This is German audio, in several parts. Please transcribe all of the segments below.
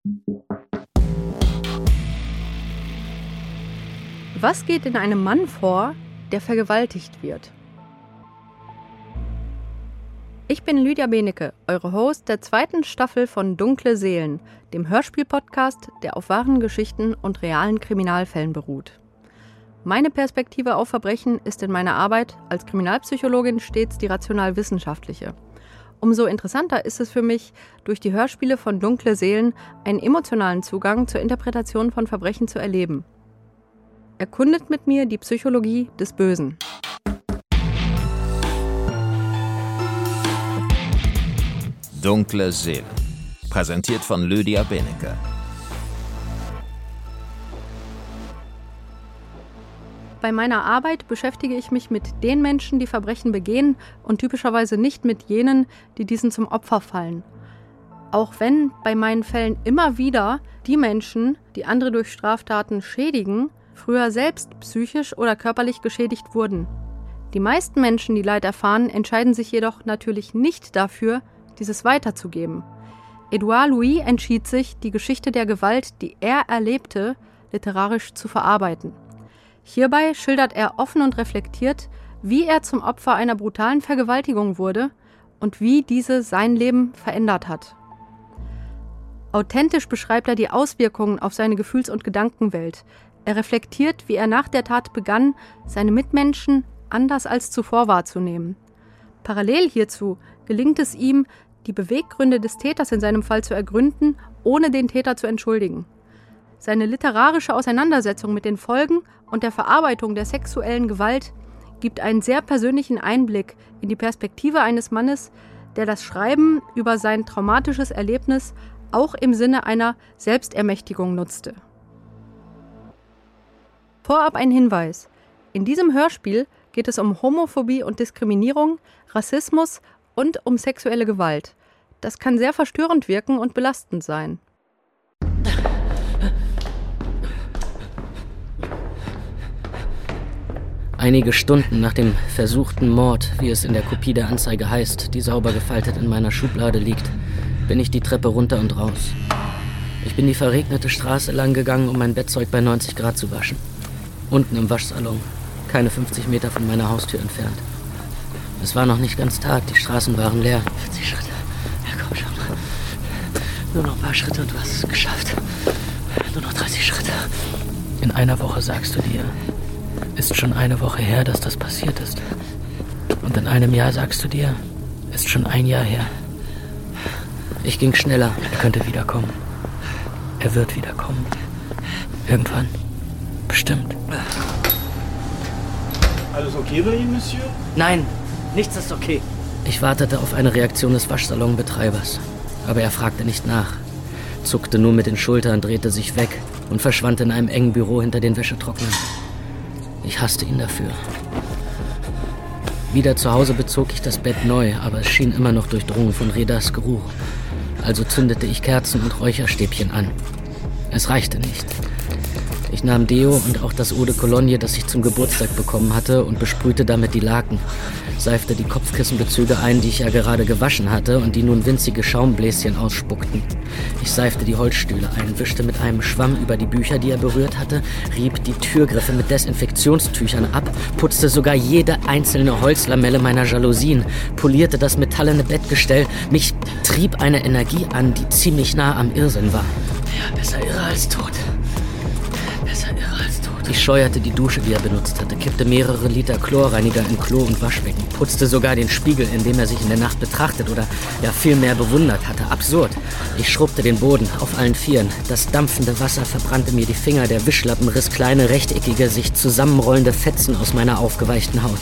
Was geht in einem Mann vor, der vergewaltigt wird? Ich bin Lydia Benecke, eure Host der 2. Staffel von Dunkle Seelen, dem Hörspiel-Podcast, der auf wahren Geschichten und realen Kriminalfällen beruht. Meine Perspektive auf Verbrechen ist in meiner Arbeit als Kriminalpsychologin stets die rational-wissenschaftliche. Umso interessanter ist es für mich, durch die Hörspiele von Dunkle Seelen einen emotionalen Zugang zur Interpretation von Verbrechen zu erleben. Erkundet mit mir die Psychologie des Bösen. Dunkle Seelen. Präsentiert von Lydia Benecke. Bei meiner Arbeit beschäftige ich mich mit den Menschen, die Verbrechen begehen und typischerweise nicht mit jenen, die diesen zum Opfer fallen. Auch wenn bei meinen Fällen immer wieder die Menschen, die andere durch Straftaten schädigen, früher selbst psychisch oder körperlich geschädigt wurden. Die meisten Menschen, die Leid erfahren, entscheiden sich jedoch natürlich nicht dafür, dieses weiterzugeben. Edouard Louis entschied sich, die Geschichte der Gewalt, die er erlebte, literarisch zu verarbeiten. Hierbei schildert er offen und reflektiert, wie er zum Opfer einer brutalen Vergewaltigung wurde und wie diese sein Leben verändert hat. Authentisch beschreibt er die Auswirkungen auf seine Gefühls- und Gedankenwelt. Er reflektiert, wie er nach der Tat begann, seine Mitmenschen anders als zuvor wahrzunehmen. Parallel hierzu gelingt es ihm, die Beweggründe des Täters in seinem Fall zu ergründen, ohne den Täter zu entschuldigen. Seine literarische Auseinandersetzung mit den Folgen und der Verarbeitung der sexuellen Gewalt gibt einen sehr persönlichen Einblick in die Perspektive eines Mannes, der das Schreiben über sein traumatisches Erlebnis auch im Sinne einer Selbstermächtigung nutzte. Vorab ein Hinweis: In diesem Hörspiel geht es um Homophobie und Diskriminierung, Rassismus und um sexuelle Gewalt. Das kann sehr verstörend wirken und belastend sein. Einige Stunden nach dem versuchten Mord, wie es in der Kopie der Anzeige heißt, die sauber gefaltet in meiner Schublade liegt, bin ich die Treppe runter und raus. Ich bin die verregnete Straße lang gegangen, um mein Bettzeug bei 90 Grad zu waschen. Unten im Waschsalon, keine 50 Meter von meiner Haustür entfernt. Es war noch nicht ganz Tag, die Straßen waren leer. 40 Schritte, ja komm schon. Nur noch ein paar Schritte und du hast es geschafft. Nur noch 30 Schritte. In einer Woche sagst du dir, ist schon eine Woche her, dass das passiert ist. Und in einem Jahr sagst du dir, ist schon ein Jahr her. Ich ging schneller, er könnte wiederkommen. Er wird wiederkommen. Irgendwann. Bestimmt. Alles okay bei Ihnen, Monsieur? Nein, nichts ist okay. Ich wartete auf eine Reaktion des Waschsalonbetreibers. Aber er fragte nicht nach, zuckte nur mit den Schultern, drehte sich weg und verschwand in einem engen Büro hinter den Wäschetrocknern. Ich hasste ihn dafür. Wieder zu Hause bezog ich das Bett neu, aber es schien immer noch durchdrungen von Redas Geruch. Also zündete ich Kerzen und Räucherstäbchen an. Es reichte nicht. Ich nahm Deo und auch das Eau de Cologne, das ich zum Geburtstag bekommen hatte, und besprühte damit die Laken, seifte die Kopfkissenbezüge ein, die ich ja gerade gewaschen hatte und die nun winzige Schaumbläschen ausspuckten. Ich seifte die Holzstühle ein, wischte mit einem Schwamm über die Bücher, die er berührt hatte, rieb die Türgriffe mit Desinfektionstüchern ab, putzte sogar jede einzelne Holzlamelle meiner Jalousien, polierte das metallene Bettgestell. Mich trieb eine Energie an, die ziemlich nah am Irrsinn war. Ja, besser irre als tot. Ich scheuerte die Dusche, die er benutzt hatte, kippte mehrere Liter Chlorreiniger in Klo und Waschbecken, putzte sogar den Spiegel, in dem er sich in der Nacht betrachtet oder ja vielmehr bewundert hatte. Absurd. Ich schrubbte den Boden auf allen Vieren. Das dampfende Wasser verbrannte mir die Finger, der Wischlappen riss kleine, rechteckige, sich zusammenrollende Fetzen aus meiner aufgeweichten Haut.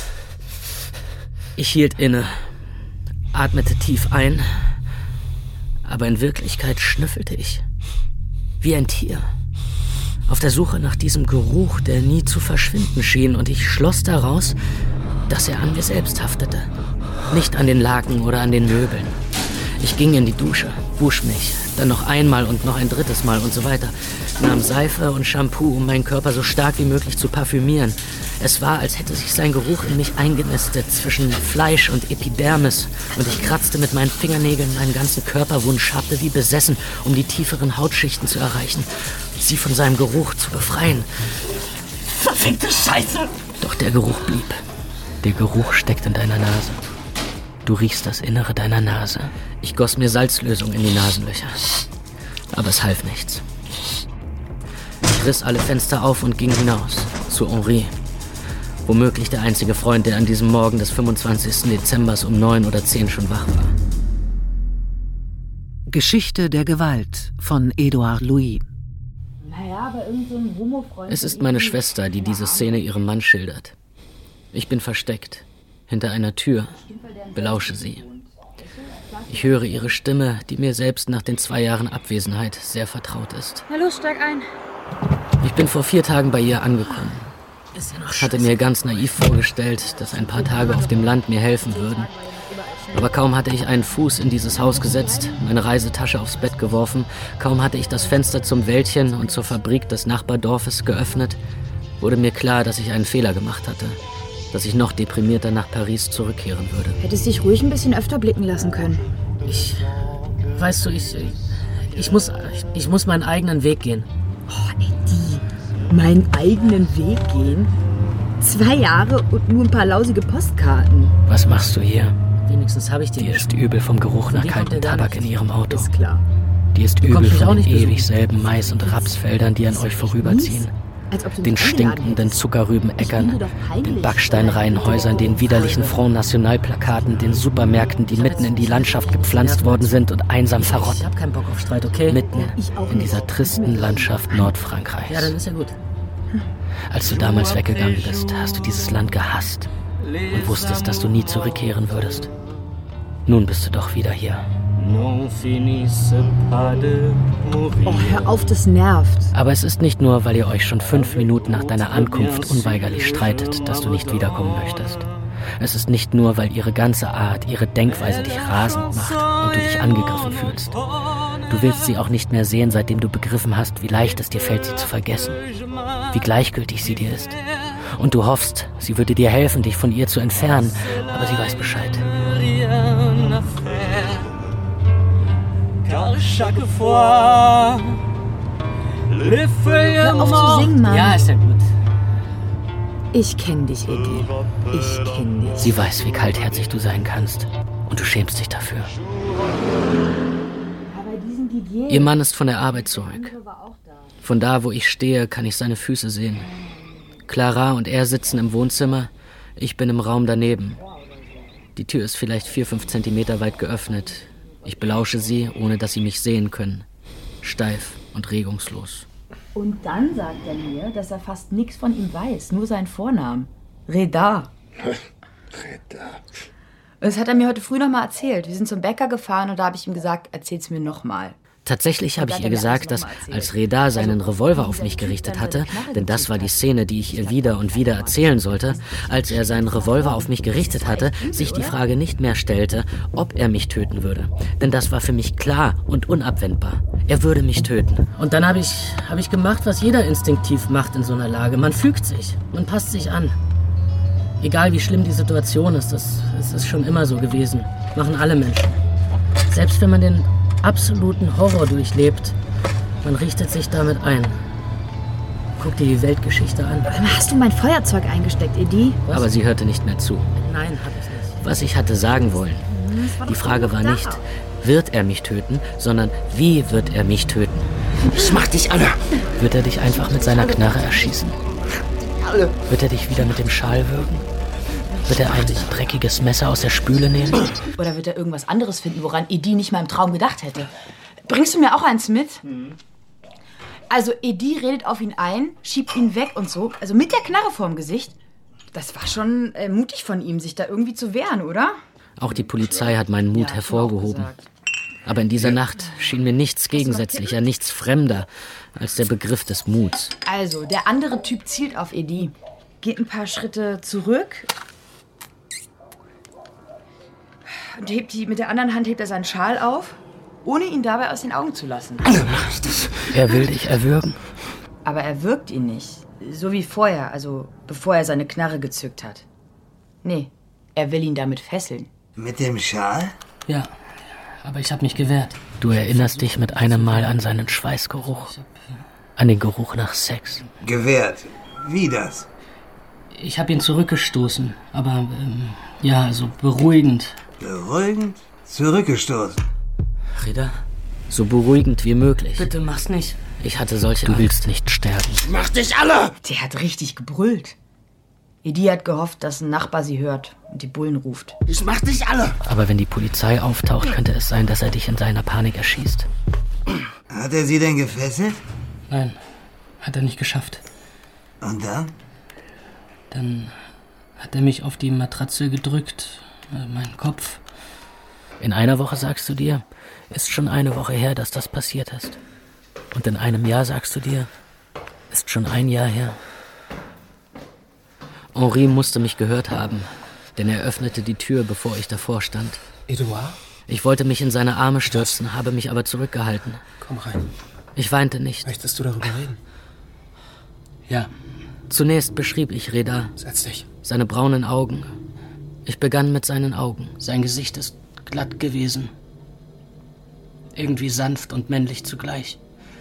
Ich hielt inne, atmete tief ein, aber in Wirklichkeit schnüffelte ich. Wie ein Tier. Auf der Suche nach diesem Geruch, der nie zu verschwinden schien, und ich schloss daraus, dass er an mir selbst haftete. Nicht an den Laken oder an den Möbeln. Ich ging in die Dusche, wusch mich, dann noch einmal und noch ein drittes Mal und so weiter. Nahm Seife und Shampoo, um meinen Körper so stark wie möglich zu parfümieren. Es war, als hätte sich sein Geruch in mich eingenistet zwischen Fleisch und Epidermis. Und ich kratzte mit meinen Fingernägeln meinen ganzen Körperwund, schabte wie besessen, um die tieferen Hautschichten zu erreichen, sie von seinem Geruch zu befreien. Verfickte Scheiße! Doch der Geruch blieb. Der Geruch steckt in deiner Nase. Du riechst das Innere deiner Nase. Ich goss mir Salzlösung in die Nasenlöcher. Aber es half nichts. Ich riss alle Fenster auf und ging hinaus. Zu Henri. Womöglich der einzige Freund, der an diesem Morgen des 25. Dezembers um 9 oder 10 schon wach war. Geschichte der Gewalt von Edouard Louis. Es ist meine Schwester, die diese Szene ihrem Mann schildert. Ich bin versteckt. Hinter einer Tür. Belausche sie. Ich höre ihre Stimme, die mir selbst nach den 2 Jahren Abwesenheit sehr vertraut ist. Na los, steig ein. Ich bin vor 4 Tagen bei ihr angekommen. Ich hatte mir ganz naiv vorgestellt, dass ein paar Tage auf dem Land mir helfen würden. Aber kaum hatte ich einen Fuß in dieses Haus gesetzt, meine Reisetasche aufs Bett geworfen, kaum hatte ich das Fenster zum Wäldchen und zur Fabrik des Nachbardorfes geöffnet, wurde mir klar, dass ich einen Fehler gemacht hatte, dass ich noch deprimierter nach Paris zurückkehren würde. Hättest dich ruhig ein bisschen öfter blicken lassen können. Weißt du, ich muss meinen eigenen Weg gehen. Oh, Eddie, meinen eigenen Weg gehen? 2 Jahre und nur ein paar lausige Postkarten. Was machst du hier? Wenigstens habe ich die. Dir ist übel vom Geruch nach kaltem Tabak in ihrem Auto. Ist klar. Dir ist übel von den ewig selben Mais- und Rapsfeldern, die an euch vorüberziehen. Den stinkenden Zuckerrübenäckern, den Backsteinreihenhäusern, den widerlichen Front National-Plakaten, den Supermärkten, die mitten in die Landschaft gepflanzt worden sind und einsam verrotten. Ich hab keinen Bock auf Streit, okay? Mitten in dieser tristen Landschaft Nordfrankreichs. Ja, dann ist ja gut. Als du damals weggegangen bist, hast du dieses Land gehasst und wusstest, dass du nie zurückkehren würdest. Nun bist du doch wieder hier. Oh, hör auf, das nervt. Aber es ist nicht nur, weil ihr euch schon 5 Minuten nach deiner Ankunft unweigerlich streitet, dass du nicht wiederkommen möchtest. Es ist nicht nur, weil ihre ganze Art, ihre Denkweise dich rasend macht und du dich angegriffen fühlst. Du willst sie auch nicht mehr sehen, seitdem du begriffen hast, wie leicht es dir fällt, sie zu vergessen. Wie gleichgültig sie dir ist. Und du hoffst, sie würde dir helfen, dich von ihr zu entfernen, aber sie weiß Bescheid. Hör auf zu singen, Mann. Ja, ist ja gut. Ich kenn dich, Eddie. Ich kenn dich. Sie weiß, wie kaltherzig du sein kannst. Und du schämst dich dafür. Ihr Mann ist von der Arbeit zurück. Von da, wo ich stehe, kann ich seine Füße sehen. Clara und er sitzen im Wohnzimmer. Ich bin im Raum daneben. Die Tür ist vielleicht 4-5 Zentimeter weit geöffnet. Ich belausche sie, ohne dass sie mich sehen können. Steif und regungslos. Und dann sagt er mir, dass er fast nichts von ihm weiß, nur seinen Vornamen. Reda. Reda. Das hat er mir heute früh noch mal erzählt. Wir sind zum Bäcker gefahren und da habe ich ihm gesagt, erzähl's mir noch mal. Tatsächlich habe ich ihr gesagt, dass als Reda seinen Revolver auf mich gerichtet hatte, denn das war die Szene, die ich ihr wieder und wieder erzählen sollte, als er seinen Revolver auf mich gerichtet hatte, sich die Frage nicht mehr stellte, ob er mich töten würde. Denn das war für mich klar und unabwendbar. Er würde mich töten. Und dann habe ich gemacht, was jeder instinktiv macht in so einer Lage. Man fügt sich, man passt sich an. Egal wie schlimm die Situation ist, das ist schon immer so gewesen. Machen alle Menschen. Selbst wenn man den absoluten Horror durchlebt, man richtet sich damit ein. Guck dir die Weltgeschichte an. Hast du mein Feuerzeug eingesteckt, Eddie? Was? Aber sie hörte nicht mehr zu. Nein, hab ich nicht. Was ich hatte sagen wollen. Die Frage war nicht, wird er mich töten, sondern wie wird er mich töten? Ich mach dich alle. Wird er dich einfach mit seiner Knarre erschießen? Wird er dich wieder mit dem Schal würgen? Wird er ein dreckiges Messer aus der Spüle nehmen? Oder wird er irgendwas anderes finden, woran Eddie nicht mal im Traum gedacht hätte? Bringst du mir auch eins mit? Also Eddie redet auf ihn ein, schiebt ihn weg und so. Also mit der Knarre vorm Gesicht. Das war schon mutig von ihm, sich da irgendwie zu wehren, oder? Auch die Polizei hat meinen Mut hervorgehoben. Aber in dieser Nacht schien mir nichts gegensätzlicher, nichts fremder als der Begriff des Muts. Also, der andere Typ zielt auf Eddie, geht ein paar Schritte zurück. Und mit der anderen Hand hebt er seinen Schal auf, ohne ihn dabei aus den Augen zu lassen. Er will dich erwürgen. Aber er würgt ihn nicht. So wie vorher, also bevor er seine Knarre gezückt hat. Nee, er will ihn damit fesseln. Mit dem Schal? Ja, aber ich habe mich gewehrt. Du erinnerst dich mit einem Mal an seinen Schweißgeruch. An den Geruch nach Sex. Gewehrt? Wie das? Ich habe ihn zurückgestoßen, aber, also beruhigend. Beruhigend? Zurückgestoßen? Reda, so beruhigend wie möglich. Bitte mach's nicht. Ich hatte solche... Du willst nicht sterben. Mach dich alle! Der hat richtig gebrüllt. Edi hat gehofft, dass ein Nachbar sie hört und die Bullen ruft. Ich mach dich alle! Aber wenn die Polizei auftaucht, könnte es sein, dass er dich in seiner Panik erschießt. Hat er sie denn gefesselt? Nein, hat er nicht geschafft. Und dann? Dann hat er mich auf die Matratze gedrückt, meinen Kopf. In einer Woche, sagst du dir, ist schon eine Woche her, dass das passiert ist. Und in einem Jahr, sagst du dir, ist schon ein Jahr her. Henri musste mich gehört haben, denn er öffnete die Tür, bevor ich davor stand. Edouard? Ich wollte mich in seine Arme stürzen, habe mich aber zurückgehalten. Komm rein. Ich weinte nicht. Möchtest du darüber reden? Ja. Zunächst beschrieb ich Reda. Setz dich. Seine braunen Augen. Ich begann mit seinen Augen. Sein Gesicht ist glatt gewesen. Irgendwie sanft und männlich zugleich.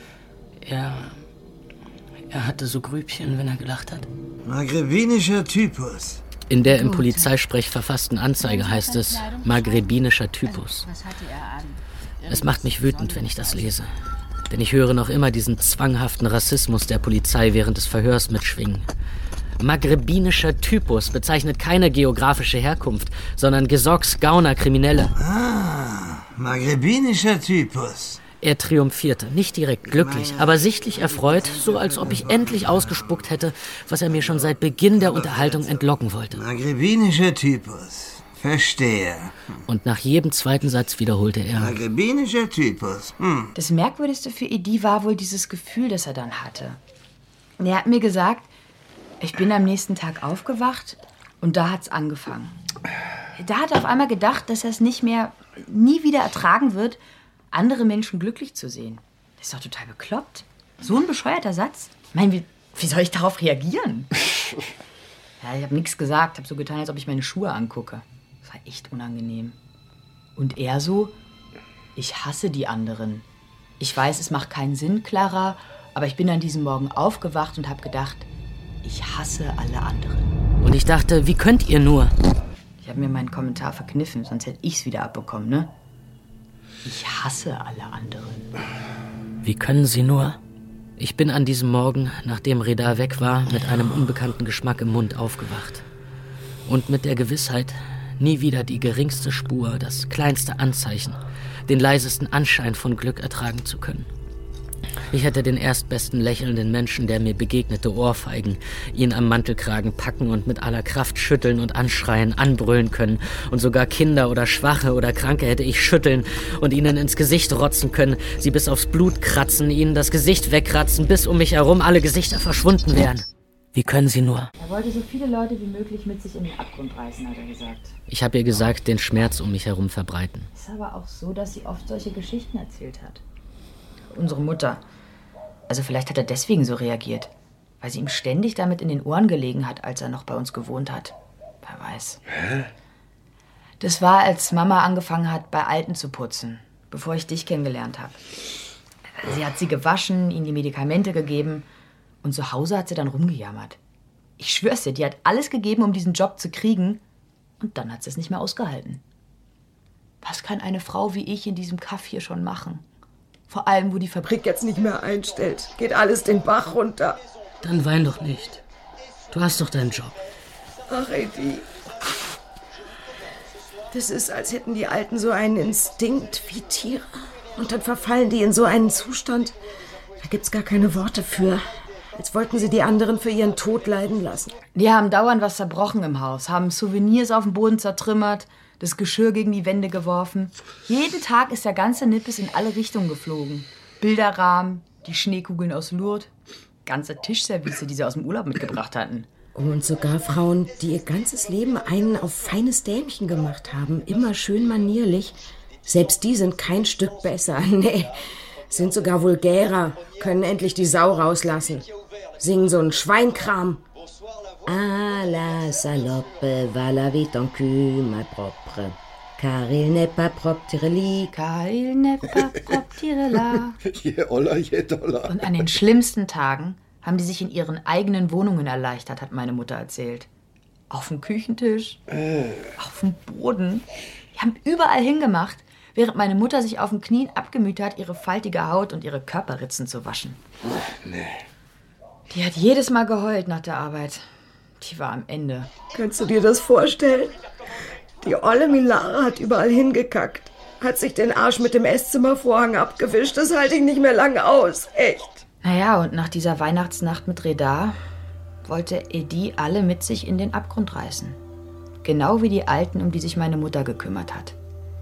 Er hatte so Grübchen, wenn er gelacht hat. Maghrebinischer Typus. In der im Polizeisprech verfassten Anzeige heißt es maghrebinischer Typus. Es macht mich wütend, wenn ich das lese. Denn ich höre noch immer diesen zwanghaften Rassismus der Polizei während des Verhörs mitschwingen. Maghrebinischer Typus bezeichnet keine geografische Herkunft, sondern Gesocks, Gauner, Kriminelle. Maghrebinischer Typus. Er triumphierte, nicht direkt glücklich, aber sichtlich erfreut, so als ob ich endlich ausgespuckt hätte, was er mir schon seit Beginn der Unterhaltung entlocken wollte. Maghrebinischer Typus. Verstehe. Und nach jedem zweiten Satz wiederholte er. Maghrebinischer Typus. Das Merkwürdigste für Edi war wohl dieses Gefühl, das er dann hatte. Er hat mir gesagt, ich bin am nächsten Tag aufgewacht und da hat's angefangen. Da hat er auf einmal gedacht, dass er es nie wieder ertragen wird, andere Menschen glücklich zu sehen. Das ist doch total bekloppt. So ein bescheuerter Satz. Ich meine, wie soll ich darauf reagieren? Ja, ich habe nichts gesagt, habe so getan, als ob ich meine Schuhe angucke. Das war echt unangenehm. Und er so, ich hasse die anderen. Ich weiß, es macht keinen Sinn, Clara, aber ich bin an diesem Morgen aufgewacht und habe gedacht, ich hasse alle anderen. Und ich dachte, wie könnt ihr nur? Ich habe mir meinen Kommentar verkniffen, sonst hätte ich's wieder abbekommen, ne? Ich hasse alle anderen. Wie können Sie nur? Ich bin an diesem Morgen, nachdem Reda weg war, mit einem unbekannten Geschmack im Mund aufgewacht. Und mit der Gewissheit, nie wieder die geringste Spur, das kleinste Anzeichen, den leisesten Anschein von Glück ertragen zu können. Ich hätte den erstbesten lächelnden Menschen, der mir begegnete, ohrfeigen, ihn am Mantelkragen packen und mit aller Kraft schütteln und anschreien, anbrüllen können. Und sogar Kinder oder Schwache oder Kranke hätte ich schütteln und ihnen ins Gesicht rotzen können, sie bis aufs Blut kratzen, ihnen das Gesicht wegkratzen, bis um mich herum alle Gesichter verschwunden wären. Wie können Sie nur? Er wollte so viele Leute wie möglich mit sich in den Abgrund reißen, hat er gesagt. Ich habe ihr gesagt, den Schmerz um mich herum verbreiten. Es ist aber auch so, dass sie oft solche Geschichten erzählt hat. Unsere Mutter. Also vielleicht hat er deswegen so reagiert. Weil sie ihm ständig damit in den Ohren gelegen hat, als er noch bei uns gewohnt hat. Wer weiß. Hä? Das war, als Mama angefangen hat, bei Alten zu putzen. Bevor ich dich kennengelernt habe. Sie hat sie gewaschen, ihnen die Medikamente gegeben. Und zu Hause hat sie dann rumgejammert. Ich schwör's dir, die hat alles gegeben, um diesen Job zu kriegen. Und dann hat sie es nicht mehr ausgehalten. Was kann eine Frau wie ich in diesem Kaff hier schon machen? Vor allem, wo die Fabrik jetzt nicht mehr einstellt. Geht alles den Bach runter. Dann wein doch nicht. Du hast doch deinen Job. Ach, Edi. Das ist, als hätten die Alten so einen Instinkt wie Tiere. Und dann verfallen die in so einen Zustand, da gibt's gar keine Worte für. Als wollten sie die anderen für ihren Tod leiden lassen. Die haben dauernd was zerbrochen im Haus, haben Souvenirs auf dem Boden zertrümmert, das Geschirr gegen die Wände geworfen. Jeden Tag ist der ganze Nippes in alle Richtungen geflogen. Bilderrahmen, die Schneekugeln aus Lourdes, ganze Tischservice, die sie aus dem Urlaub mitgebracht hatten. Und sogar Frauen, die ihr ganzes Leben einen auf feines Dämchen gemacht haben, immer schön manierlich, selbst die sind kein Stück besser. Nee, sind sogar vulgärer, können endlich die Sau rauslassen. Singen so einen Schweinkram. Ah la salope, va la vie ton cul, ma propre. Car il n'est pas propre, tireli. Car il n'est pas propre, tirela. Je Oller, je Dollar. Und an den schlimmsten Tagen haben die sich in ihren eigenen Wohnungen erleichtert, hat meine Mutter erzählt. Auf dem Küchentisch, auf dem Boden. Die haben überall hingemacht, während meine Mutter sich auf den Knien abgemüht hat, ihre faltige Haut und ihre Körperritzen zu waschen. Nee. Die hat jedes Mal geheult nach der Arbeit. Die war am Ende. Kannst du dir das vorstellen? Die olle Milara hat überall hingekackt. Hat sich den Arsch mit dem Esszimmervorhang abgewischt. Das halte ich nicht mehr lange aus. Echt. Naja, und nach dieser Weihnachtsnacht mit Reda wollte Edi alle mit sich in den Abgrund reißen. Genau wie die Alten, um die sich meine Mutter gekümmert hat.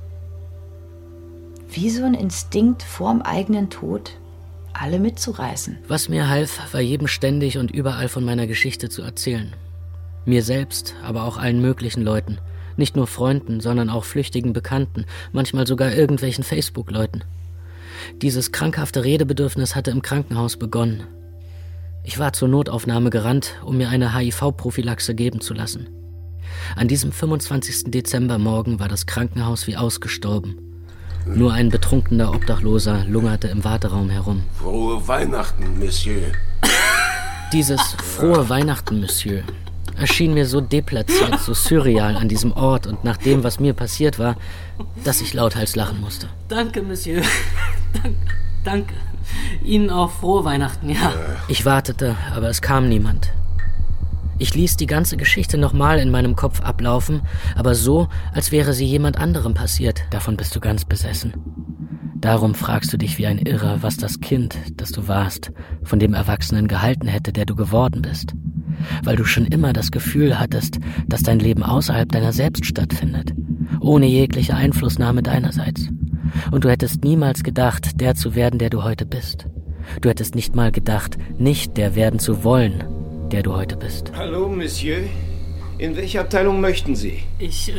Wie so ein Instinkt vorm eigenen Tod, alle mitzureißen. Was mir half, war jedem ständig und überall von meiner Geschichte zu erzählen. Mir selbst, aber auch allen möglichen Leuten. Nicht nur Freunden, sondern auch flüchtigen Bekannten, manchmal sogar irgendwelchen Facebook-Leuten. Dieses krankhafte Redebedürfnis hatte im Krankenhaus begonnen. Ich war zur Notaufnahme gerannt, um mir eine HIV-Prophylaxe geben zu lassen. An diesem 25. Dezembermorgen war das Krankenhaus wie ausgestorben. Nur ein betrunkener Obdachloser lungerte im Warteraum herum. Frohe Weihnachten, Monsieur. Dieses Frohe Weihnachten, Monsieur, erschien mir so deplatziert, so surreal an diesem Ort und nach dem, was mir passiert war, dass ich lauthals lachen musste. Danke, Monsieur. Danke. Ihnen auch frohe Weihnachten, ja. Ich wartete, aber es kam niemand. Ich ließ die ganze Geschichte nochmal in meinem Kopf ablaufen, aber so, als wäre sie jemand anderem passiert. Davon bist du ganz besessen. Darum fragst du dich wie ein Irrer, was das Kind, das du warst, von dem Erwachsenen gehalten hätte, der du geworden bist. Weil du schon immer das Gefühl hattest, dass dein Leben außerhalb deiner selbst stattfindet, ohne jegliche Einflussnahme deinerseits. Und du hättest niemals gedacht, der zu werden, der du heute bist. Du hättest nicht mal gedacht, nicht der werden zu wollen, der du heute bist. Hallo, Monsieur. In welche Abteilung möchten Sie? Ich,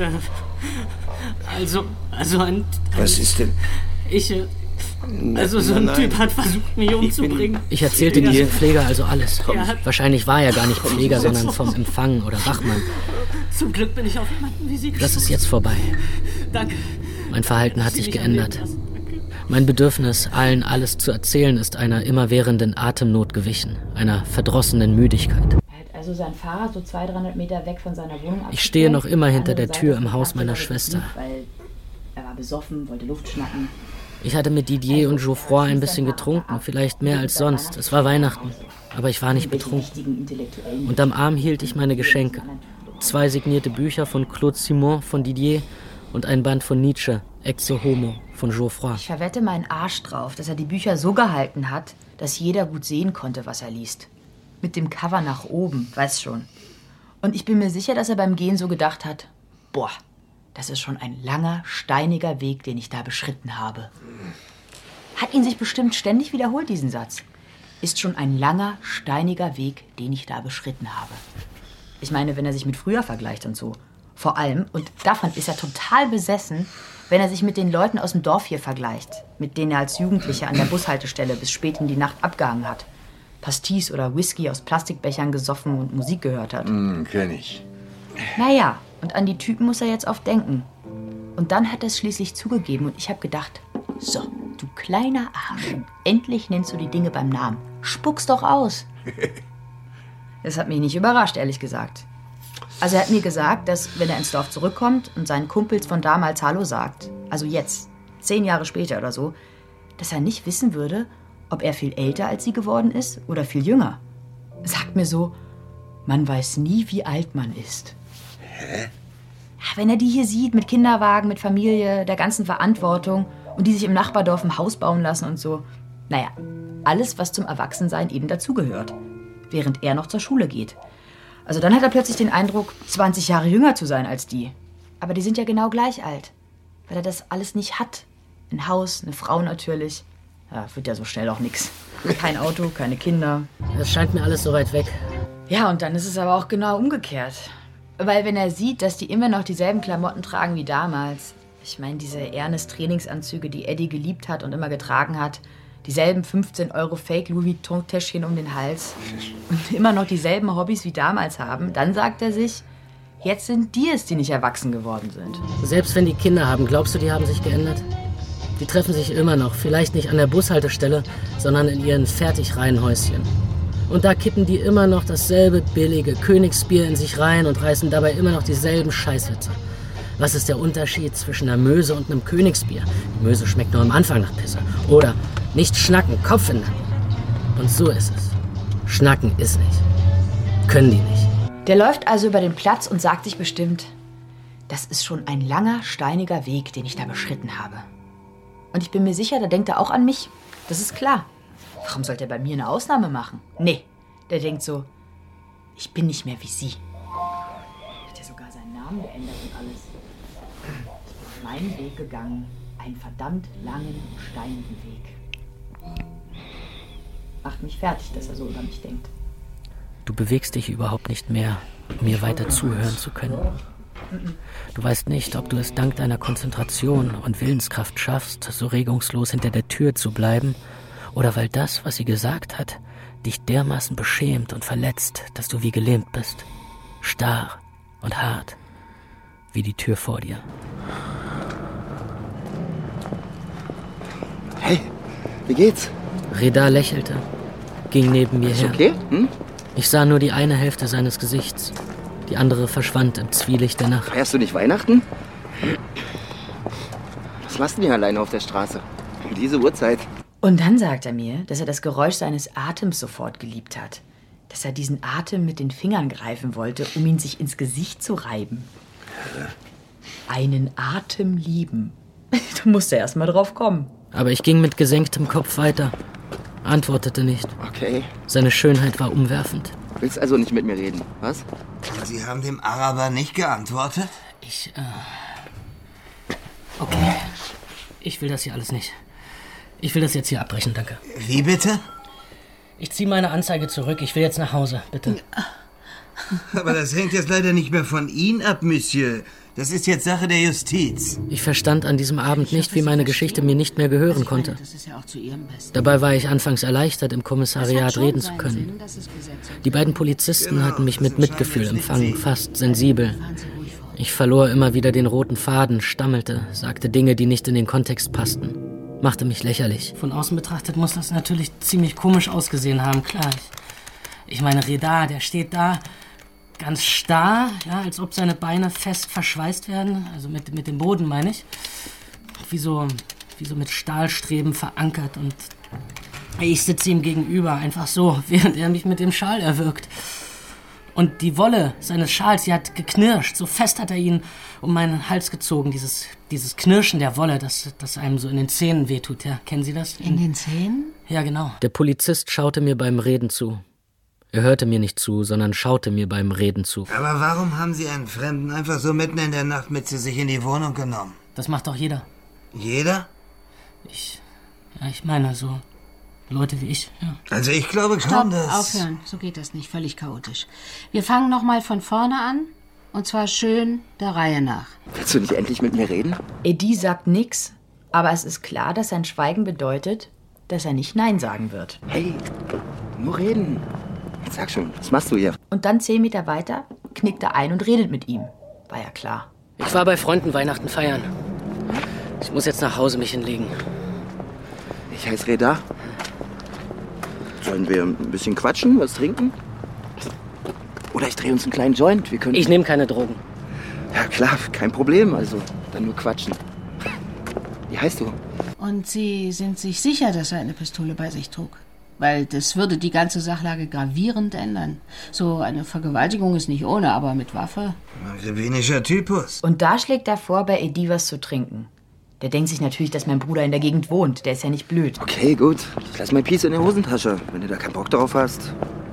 also ein... Was ist denn? So ein Typ hat versucht, mich umzubringen. Ich erzählte diesem Pfleger also alles. Wahrscheinlich war er gar nicht Pfleger, sondern vom Empfang oder Wachmann. Zum Glück bin ich auf jemanden wie Sie gestoßen. Das ist jetzt vorbei. Danke. Mein Verhalten hat sich geändert. Mein Bedürfnis, allen alles zu erzählen, ist einer immerwährenden Atemnot gewichen, einer verdrossenen Müdigkeit. Er hat also sein Fahrrad so 200-300 Meter weg von seiner Wohnung abgestellt. Ich stehe noch immer hinter der Tür im Haus meiner Schwester. Weil er war besoffen, wollte Luft schnappen. Ich hatte mit Didier und Geoffroy ein bisschen getrunken, vielleicht mehr als sonst. Es war Weihnachten, aber ich war nicht betrunken. Und am Arm hielt ich meine Geschenke. 2 signierte Bücher von Claude Simon von Didier und ein Band von Nietzsche, Ecce Homo, von Geoffroy. Ich verwette meinen Arsch drauf, dass er die Bücher so gehalten hat, dass jeder gut sehen konnte, was er liest. Mit dem Cover nach oben, weiß schon. Und ich bin mir sicher, dass er beim Gehen so gedacht hat, boah, das ist schon ein langer, steiniger Weg, den ich da beschritten habe. Hat ihn sich bestimmt ständig wiederholt, diesen Satz. Ist schon ein langer, steiniger Weg, den ich da beschritten habe. Ich meine, wenn er sich mit früher vergleicht und so. Vor allem, und davon ist er total besessen, wenn er sich mit den Leuten aus dem Dorf hier vergleicht, mit denen er als Jugendlicher an der Bushaltestelle bis spät in die Nacht abgehangen hat. Pastis oder Whisky aus Plastikbechern gesoffen und Musik gehört hat. Kenn ich. Naja, und an die Typen muss er jetzt oft denken. Und dann hat er es schließlich zugegeben und ich habe gedacht, so, du kleiner Arsch, endlich nennst du die Dinge beim Namen. Spuck's doch aus. Das hat mich nicht überrascht, ehrlich gesagt. Also er hat mir gesagt, dass, wenn er ins Dorf zurückkommt und seinen Kumpels von damals Hallo sagt, also jetzt, 10 Jahre später oder so, dass er nicht wissen würde, ob er viel älter als sie geworden ist oder viel jünger. Er sagt mir so, man weiß nie, wie alt man ist. Hä? Ja, wenn er die hier sieht, mit Kinderwagen, mit Familie, der ganzen Verantwortung und die sich im Nachbardorf ein Haus bauen lassen und so. Naja, alles, was zum Erwachsensein eben dazugehört, während er noch zur Schule geht. Also dann hat er plötzlich den Eindruck, 20 Jahre jünger zu sein als die. Aber die sind ja genau gleich alt, weil er das alles nicht hat. Ein Haus, eine Frau natürlich. Ja, wird ja so schnell auch nix. Kein Auto, keine Kinder. Das scheint mir alles so weit weg. Ja, und dann ist es aber auch genau umgekehrt. Weil wenn er sieht, dass die immer noch dieselben Klamotten tragen wie damals, ich meine, diese Ernest-Trainingsanzüge, die Eddie geliebt hat und immer getragen hat, dieselben 15 € Fake-Louis Vuitton-Täschchen um den Hals und immer noch dieselben Hobbys wie damals haben, dann sagt er sich, jetzt sind die es, die nicht erwachsen geworden sind. Selbst wenn die Kinder haben, glaubst du, die haben sich geändert? Die treffen sich immer noch, vielleicht nicht an der Bushaltestelle, sondern in ihren Fertigreihenhäuschen. Und da kippen die immer noch dasselbe billige Königsbier in sich rein und reißen dabei immer noch dieselben Scheißwitze. Was ist der Unterschied zwischen einer Möse und einem Königsbier? Die Möse schmeckt nur am Anfang nach Pisse. Oder nicht schnacken, Kopf in den Nacken. Und so ist es. Schnacken ist nicht. Können die nicht. Der läuft also über den Platz und sagt sich bestimmt, das ist schon ein langer, steiniger Weg, den ich da beschritten habe. Und ich bin mir sicher, da denkt er auch an mich. Das ist klar. Warum sollte er bei mir eine Ausnahme machen? Nee, der denkt so, ich bin nicht mehr wie Sie. Hat ja sogar seinen Namen geändert und alles. Ich bin meinen Weg gegangen, einen verdammt langen, steinigen Weg. Macht mich fertig, dass er so über mich denkt. Du bewegst dich überhaupt nicht mehr, um mir weiter zuhören zu können. Du weißt nicht, ob du es dank deiner Konzentration und Willenskraft schaffst, so regungslos hinter der Tür zu bleiben, oder weil das, was sie gesagt hat, dich dermaßen beschämt und verletzt, dass du wie gelähmt bist. Starr und hart, wie die Tür vor dir. Hey, wie geht's? Reda lächelte, ging neben mir Ist her. Okay? Ich sah nur die eine Hälfte seines Gesichts. Die andere verschwand im Zwielicht der Nacht. Feierst du nicht Weihnachten? Was machst du denn hier alleine auf der Straße? Um diese Uhrzeit? Und dann sagt er mir, dass er das Geräusch seines Atems sofort geliebt hat. Dass er diesen Atem mit den Fingern greifen wollte, um ihn sich ins Gesicht zu reiben. Einen Atem lieben. Da musste er erst mal drauf kommen. Aber ich ging mit gesenktem Kopf weiter, antwortete nicht. Okay. Seine Schönheit war umwerfend. Willst also nicht mit mir reden, was? Sie haben dem Araber nicht geantwortet? Okay. Ich will das hier alles nicht. Ich will das jetzt hier abbrechen, danke. Wie bitte? Ich ziehe meine Anzeige zurück. Ich will jetzt nach Hause, bitte. Aber das hängt jetzt leider nicht mehr von Ihnen ab, Monsieur. Das ist jetzt Sache der Justiz. Ich verstand an diesem Abend nicht, wie meine Geschichte mir nicht mehr gehören konnte. Dabei war ich anfangs erleichtert, im Kommissariat reden zu können. Die beiden Polizisten hatten mich mit Mitgefühl empfangen, fast sensibel. Ich verlor immer wieder den roten Faden, stammelte, sagte Dinge, die nicht in den Kontext passten. Machte mich lächerlich. Von außen betrachtet muss das natürlich ziemlich komisch ausgesehen haben, klar. Ich meine, Reda, der steht da, ganz starr, ja, als ob seine Beine fest verschweißt werden, also mit dem Boden, meine ich. Wie so mit Stahlstreben verankert und ich sitze ihm gegenüber, einfach so, während er mich mit dem Schal erwürgt. Und die Wolle seines Schals, die hat geknirscht, so fest hat er ihn um meinen Hals gezogen, dieses Knirschen der Wolle, das einem so in den Zähnen wehtut, ja, kennen Sie das? In den Zähnen? Ja, genau. Der Polizist schaute mir beim Reden zu. Er hörte mir nicht zu, sondern schaute mir beim Reden zu. Aber warum haben Sie einen Fremden einfach so mitten in der Nacht mit zu sich in die Wohnung genommen? Das macht doch jeder. Jeder? Ich meine so Leute wie ich, ja. Also ich glaube schon, dass... Aufhören, so geht das nicht, völlig chaotisch. Wir fangen nochmal von vorne an, und zwar schön der Reihe nach. Willst du nicht endlich mit mir reden? Eddie sagt nix, aber es ist klar, dass sein Schweigen bedeutet, dass er nicht Nein sagen wird. Hey, nur reden. Jetzt sag schon, was machst du hier? Und dann 10 Meter weiter knickt er ein und redet mit ihm. War ja klar. Ich war bei Freunden Weihnachten feiern. Ich muss jetzt nach Hause mich hinlegen. Ich heiße Reda. Sollen wir ein bisschen quatschen, was trinken? Oder ich drehe uns einen kleinen Joint. Wir können... Ich nehme keine Drogen. Ja klar, kein Problem. Also, dann nur quatschen. Wie heißt du? Und Sie sind sich sicher, dass er eine Pistole bei sich trug? Weil das würde die ganze Sachlage gravierend ändern. So eine Vergewaltigung ist nicht ohne, aber mit Waffe... Maghrebinischer Typus. Und da schlägt er vor, bei Eddie was zu trinken. Der denkt sich natürlich, dass mein Bruder in der Gegend wohnt. Der ist ja nicht blöd. Okay, gut. Ich lass mein Piece in der Hosentasche, wenn du da keinen Bock drauf hast.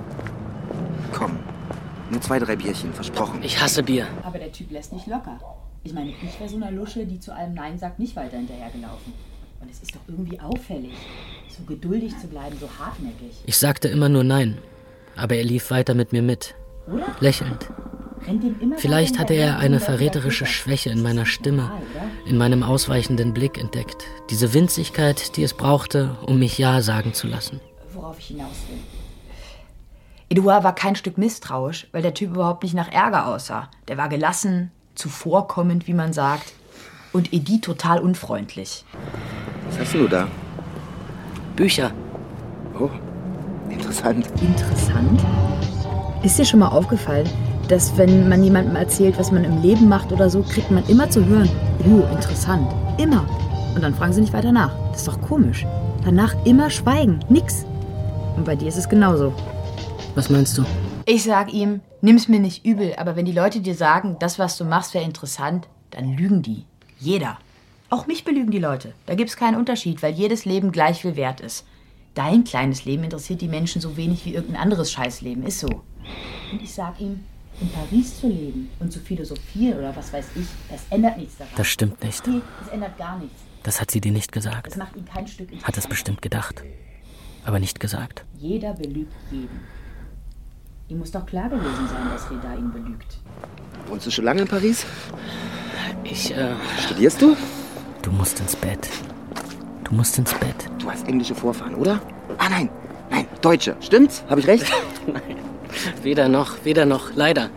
Komm, nur 2, 3 Bierchen, versprochen. Ich hasse Bier. Aber der Typ lässt nicht locker. Ich meine, ich wäre so eine Lusche, die zu allem Nein sagt, nicht weiter hinterhergelaufen. Und es ist doch irgendwie auffällig, so geduldig zu bleiben, so hartnäckig. Ich sagte immer nur Nein. Aber er lief weiter mit mir mit, lächelnd. Vielleicht hatte er eine verräterische Schwäche in meiner Stimme, in meinem ausweichenden Blick entdeckt. Diese Winzigkeit, die es brauchte, um mich Ja sagen zu lassen. Worauf ich hinaus will. Edouard war kein Stück misstrauisch, weil der Typ überhaupt nicht nach Ärger aussah. Der war gelassen, zuvorkommend, wie man sagt, und Edith total unfreundlich. Was hast du da? Bücher. Oh, interessant. Interessant? Ist dir schon mal aufgefallen, dass wenn man jemandem erzählt, was man im Leben macht oder so, kriegt man immer zu hören, oh, interessant, immer. Und dann fragen sie nicht weiter nach. Das ist doch komisch. Danach immer schweigen, nix. Und bei dir ist es genauso. Was meinst du? Ich sag ihm, nimm's mir nicht übel, aber wenn die Leute dir sagen, das, was du machst, wäre interessant, dann lügen die. Jeder. Auch mich belügen die Leute. Da gibt's keinen Unterschied, weil jedes Leben gleich viel wert ist. Dein kleines Leben interessiert die Menschen so wenig wie irgendein anderes Scheißleben. Ist so. Und ich sag ihm, in Paris zu leben und zu philosophieren oder was weiß ich, das ändert nichts daran. Das stimmt nicht. Nee, das ändert gar nichts. Das hat sie dir nicht gesagt. Das macht ihn kein Stück interessanter. Hat es bestimmt gedacht, aber nicht gesagt. Jeder belügt jeden. Ihm muss doch klar gewesen sein, dass Reda ihn belügt. Wohnst du schon lange in Paris? Studierst du? Du musst ins Bett. Du musst ins Bett. Du hast englische Vorfahren, oder? Ah, nein, Deutsche. Stimmt's? Habe ich recht? Nein, weder noch, leider.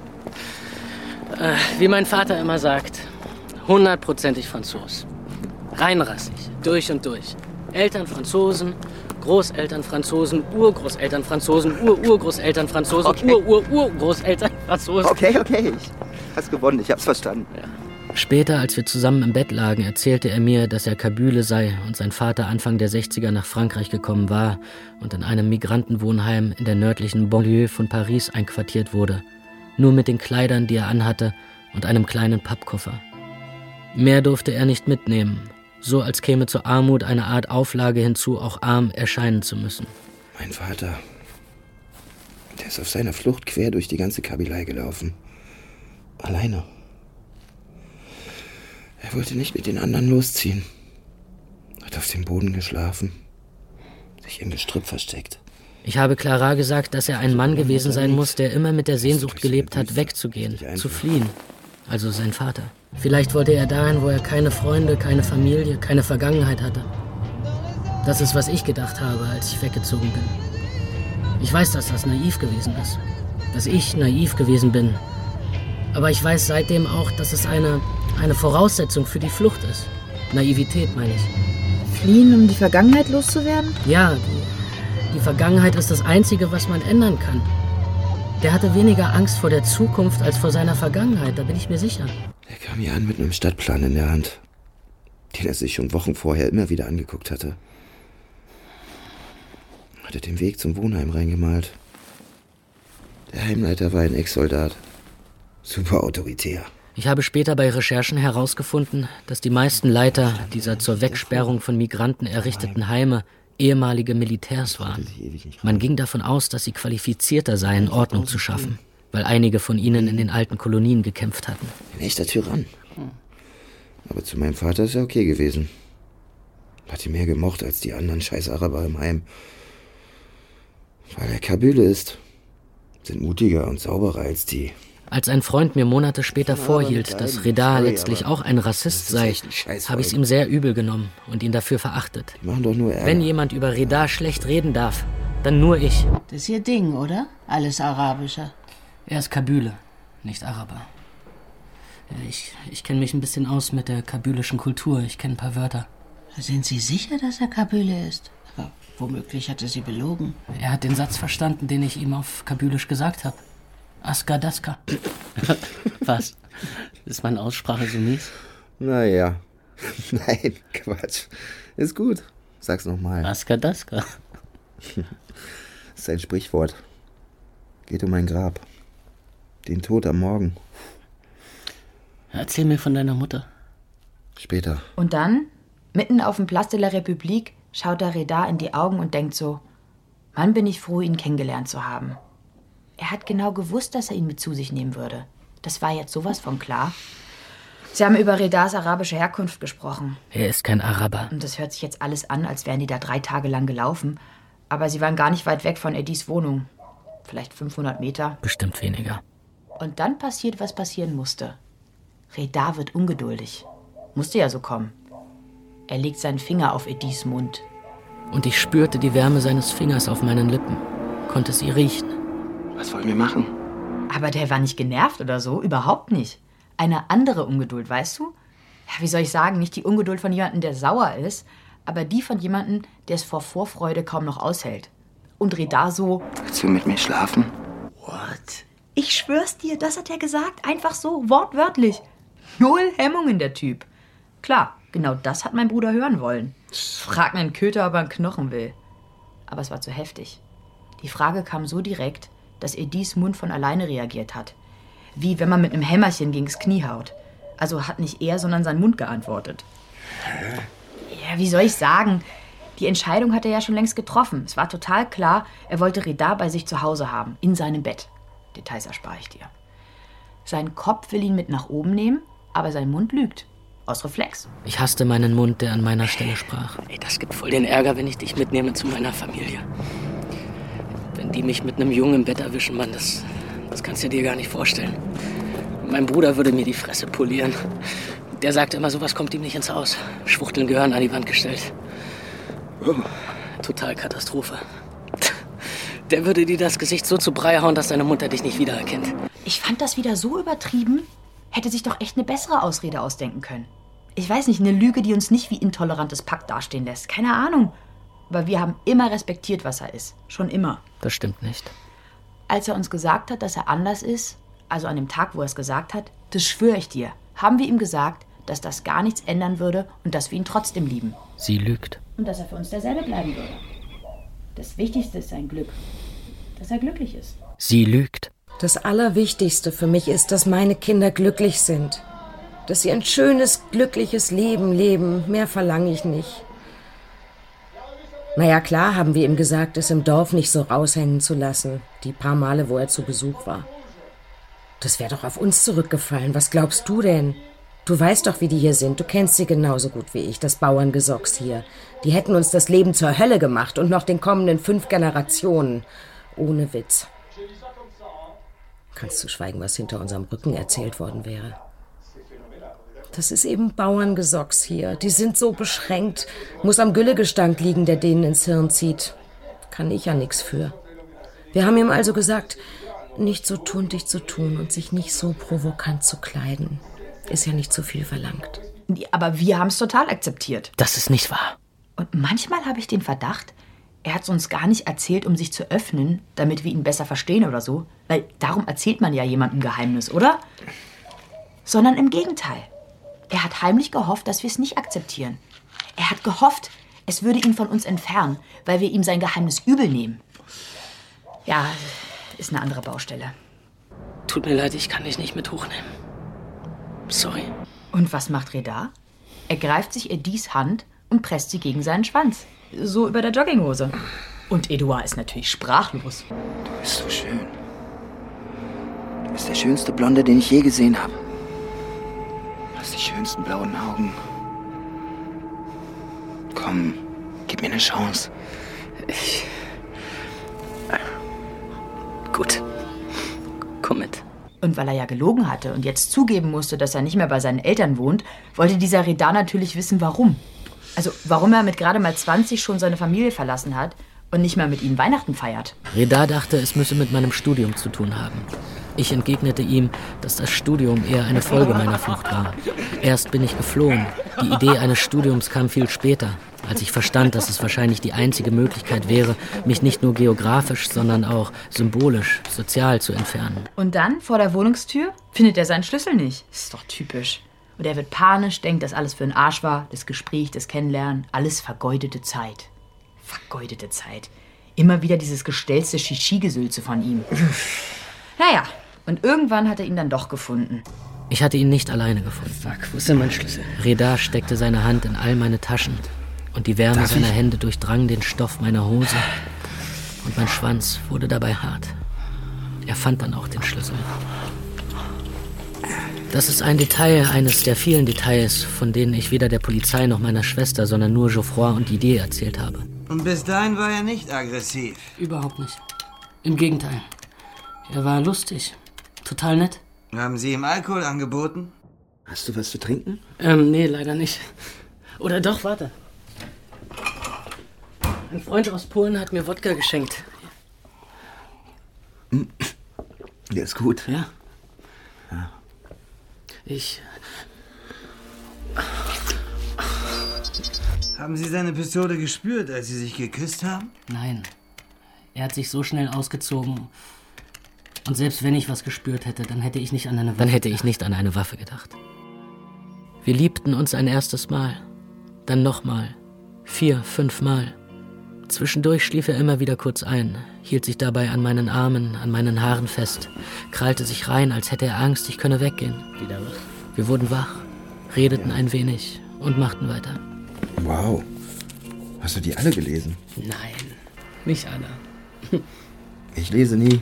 Wie mein Vater immer sagt, 100%ig Franzos. Reinrassig, durch und durch. Eltern Franzosen, Großeltern Franzosen, Urgroßeltern Franzosen, Ururgroßeltern Franzosen, Okay. Ururgroßeltern Franzosen. Okay, ich hast gewonnen, ich hab's verstanden. Ja. Später, als wir zusammen im Bett lagen, erzählte er mir, dass er Kabyle sei und sein Vater Anfang der 60er nach Frankreich gekommen war und in einem Migrantenwohnheim in der nördlichen Banlieue von Paris einquartiert wurde. Nur mit den Kleidern, die er anhatte, und einem kleinen Pappkoffer. Mehr durfte er nicht mitnehmen, so als käme zur Armut eine Art Auflage hinzu, auch arm erscheinen zu müssen. Mein Vater, der ist auf seiner Flucht quer durch die ganze Kabylei gelaufen. Alleine. Er wollte nicht mit den anderen losziehen. Hat auf dem Boden geschlafen, sich im Gestrüpp versteckt. Ich habe Clara gesagt, dass er ein Mann gewesen sein muss, der immer mit der Sehnsucht gelebt hat, wegzugehen, zu fliehen. Also sein Vater. Vielleicht wollte er dahin, wo er keine Freunde, keine Familie, keine Vergangenheit hatte. Das ist, was ich gedacht habe, als ich weggezogen bin. Ich weiß, dass das naiv gewesen ist. Dass ich naiv gewesen bin. Aber ich weiß seitdem auch, dass es eine Voraussetzung für die Flucht ist. Naivität, meine ich. Fliehen, um die Vergangenheit loszuwerden? Ja, die Vergangenheit ist das Einzige, was man ändern kann. Der hatte weniger Angst vor der Zukunft als vor seiner Vergangenheit, da bin ich mir sicher. Er kam hier an mit einem Stadtplan in der Hand, den er sich schon Wochen vorher immer wieder angeguckt hatte. Hatte den Weg zum Wohnheim reingemalt. Der Heimleiter war ein Ex-Soldat. Super autoritär. Ich habe später bei Recherchen herausgefunden, dass die meisten Leiter dieser zur Wegsperrung von Migranten errichteten Heime ehemalige Militärs waren. Man ging davon aus, dass sie qualifizierter seien, Ordnung zu schaffen, weil einige von ihnen in den alten Kolonien gekämpft hatten. Ein echter Tyrann. Aber zu meinem Vater ist er okay gewesen. Hat ihn mehr gemocht als die anderen scheiß Araber im Heim. Weil er Kabyle ist. Sind mutiger und sauberer als die. Als ein Freund mir Monate später vorhielt, dass Reda letztlich auch ein Rassist sei, habe ich es ihm sehr übel genommen und ihn dafür verachtet. Die machen doch nur Ärger. Wenn jemand über Reda schlecht reden darf, dann nur ich. Das ist ihr Ding, oder? Alles Arabische. Er ist Kabyle, nicht Araber. Ja, ich kenne mich ein bisschen aus mit der kabylischen Kultur. Ich kenne ein paar Wörter. Sind Sie sicher, dass er Kabyle ist? Aber womöglich hat er Sie belogen. Er hat den Satz verstanden, den ich ihm auf Kabylisch gesagt habe. Aska Daska. Was? Ist meine Aussprache so mies? Naja. Nein, Quatsch. Ist gut. Sag's nochmal. Aska Daska. Ist ein Sprichwort. Geht um ein Grab. Den Tod am Morgen. Erzähl mir von deiner Mutter. Später. Und dann, mitten auf dem Place de la République, schaut er Reda in die Augen und denkt so, Mann, bin ich froh, ihn kennengelernt zu haben. Er hat genau gewusst, dass er ihn mit zu sich nehmen würde. Das war jetzt sowas von klar. Sie haben über Redas arabische Herkunft gesprochen. Er ist kein Araber. Und das hört sich jetzt alles an, als wären die da 3 Tage lang gelaufen. Aber sie waren gar nicht weit weg von Edis Wohnung. vielleicht 500 Meter. Bestimmt weniger. Und dann passiert, was passieren musste. Redar wird ungeduldig. Musste ja so kommen. Er legt seinen Finger auf Ediths Mund. Und ich spürte die Wärme seines Fingers auf meinen Lippen. Konnte sie riechen. Was wollen wir machen? Aber der war nicht genervt oder so, überhaupt nicht. Eine andere Ungeduld, weißt du? Ja, wie soll ich sagen, nicht die Ungeduld von jemandem, der sauer ist, aber die von jemandem, der es vor Vorfreude kaum noch aushält. Und Redar so... Willst du mit mir schlafen? What? Ich schwör's dir, das hat er gesagt, einfach so, wortwörtlich. 0 Hemmungen, der Typ. Klar, genau das hat mein Bruder hören wollen. Frag einen Köter, ob er einen Knochen will. Aber es war zu heftig. Die Frage kam so direkt, dass Ediths Mund von alleine reagiert hat. Wie wenn man mit einem Hämmerchen gegens Knie haut. Also hat nicht er, sondern sein Mund geantwortet. Ja, wie soll ich sagen? Die Entscheidung hat er ja schon längst getroffen. Es war total klar, er wollte Redar bei sich zu Hause haben, in seinem Bett. Details erspare ich dir. Sein Kopf will ihn mit nach oben nehmen, aber sein Mund lügt. Aus Reflex. Ich hasste meinen Mund, der an meiner Stelle sprach. Ey, das gibt voll den Ärger, wenn ich dich mitnehme zu meiner Familie. Wenn die mich mit einem Jungen im Bett erwischen, Mann, das kannst du dir gar nicht vorstellen. Mein Bruder würde mir die Fresse polieren. Der sagt immer, sowas kommt ihm nicht ins Haus. Schwuchteln gehören an die Wand gestellt. Oh, total Katastrophe. Der würde dir das Gesicht so zu Brei hauen, dass deine Mutter dich nicht wiedererkennt. Ich fand das wieder so übertrieben. Hätte sich doch echt eine bessere Ausrede ausdenken können. Ich weiß nicht, eine Lüge, die uns nicht wie intolerantes Pack dastehen lässt. Keine Ahnung. Aber wir haben immer respektiert, was er ist. Schon immer. Das stimmt nicht. Als er uns gesagt hat, dass er anders ist, also an dem Tag, wo er es gesagt hat, das schwöre ich dir, haben wir ihm gesagt, dass das gar nichts ändern würde und dass wir ihn trotzdem lieben. Sie lügt. Und dass er für uns derselbe bleiben würde. Das Wichtigste ist sein Glück. Dass er glücklich ist. Sie lügt. Das Allerwichtigste für mich ist, dass meine Kinder glücklich sind. Dass sie ein schönes, glückliches Leben leben. Mehr verlange ich nicht. Naja, klar haben wir ihm gesagt, es im Dorf nicht so raushängen zu lassen. Die paar Male, wo er zu Besuch war. Das wäre doch auf uns zurückgefallen. Was glaubst du denn? Du weißt doch, wie die hier sind. Du kennst sie genauso gut wie ich, das Bauerngesocks hier. Die hätten uns das Leben zur Hölle gemacht und noch den kommenden 5 Generationen. Ohne Witz. Kannst du schweigen, was hinter unserem Rücken erzählt worden wäre? Das ist eben Bauerngesocks hier. Die sind so beschränkt. Muss am Güllegestank liegen, der denen ins Hirn zieht. Kann ich ja nichts für. Wir haben ihm also gesagt, nicht so tuntig zu tun und sich nicht so provokant zu kleiden. Ist ja nicht zu viel verlangt. Aber wir haben es total akzeptiert. Das ist nicht wahr. Und manchmal habe ich den Verdacht, er hat es uns gar nicht erzählt, um sich zu öffnen, damit wir ihn besser verstehen oder so. Weil darum erzählt man ja jemandem Geheimnis, oder? Sondern im Gegenteil. Er hat heimlich gehofft, dass wir es nicht akzeptieren. Er hat gehofft, es würde ihn von uns entfernen, weil wir ihm sein Geheimnis übel nehmen. Ja, ist eine andere Baustelle. Tut mir leid, ich kann dich nicht mit hochnehmen. Sorry. Und was macht Redar? Er greift sich Ediths Hand und presst sie gegen seinen Schwanz. So über der Jogginghose. Und Eduard ist natürlich sprachlos. Du bist so schön. Du bist der schönste Blonde, den ich je gesehen habe. Du hast die schönsten blauen Augen. Komm, gib mir eine Chance. Gut. Komm mit. Und weil er ja gelogen hatte und jetzt zugeben musste, dass er nicht mehr bei seinen Eltern wohnt, wollte dieser Redar natürlich wissen, warum. Also warum er mit gerade mal 20 schon seine Familie verlassen hat und nicht mehr mit ihnen Weihnachten feiert. Redar dachte, es müsse mit meinem Studium zu tun haben. Ich entgegnete ihm, dass das Studium eher eine Folge meiner Flucht war. Erst bin ich geflohen. Die Idee eines Studiums kam viel später, als ich verstand, dass es wahrscheinlich die einzige Möglichkeit wäre, mich nicht nur geografisch, sondern auch symbolisch, sozial zu entfernen. Und dann, vor der Wohnungstür, findet er seinen Schlüssel nicht. Das ist doch typisch. Und er wird panisch, denkt, dass alles für den Arsch war. Das Gespräch, das Kennenlernen, alles vergeudete Zeit. Vergeudete Zeit. Immer wieder dieses gestellte Shishi-Gesülze von ihm. Naja, und irgendwann hat er ihn dann doch gefunden. Ich hatte ihn nicht alleine gefunden. Fuck, wo ist denn mein Schlüssel? Redar steckte seine Hand in all meine Taschen. Und die Wärme seiner Hände durchdrang den Stoff meiner Hose. Und mein Schwanz wurde dabei hart. Er fand dann auch den Schlüssel. Das ist ein Detail, eines der vielen Details, von denen ich weder der Polizei noch meiner Schwester, sondern nur Geoffroy und Didier erzählt habe. Und bis dahin war er nicht aggressiv? Überhaupt nicht. Im Gegenteil. Er war lustig. Total nett. Haben Sie ihm Alkohol angeboten? Hast du was zu trinken? Nee, leider nicht. Oder doch, warte. Ein Freund aus Polen hat mir Wodka geschenkt. Der ist gut. Ja. Ja. Haben Sie seine Pistole gespürt, als Sie sich geküsst haben? Nein. Er hat sich so schnell ausgezogen. Und selbst wenn ich was gespürt hätte, dann hätte ich nicht an eine Waffe gedacht. Wir liebten uns ein erstes Mal. Dann nochmal. 4, 5 Mal. Zwischendurch schlief er immer wieder kurz ein, hielt sich dabei an meinen Armen, an meinen Haaren fest, krallte sich rein, als hätte er Angst, ich könne weggehen. Wieder wach? Wir wurden wach, redeten ein wenig und machten weiter. Wow. Hast du die alle gelesen? Nein, nicht alle. Ich lese nie.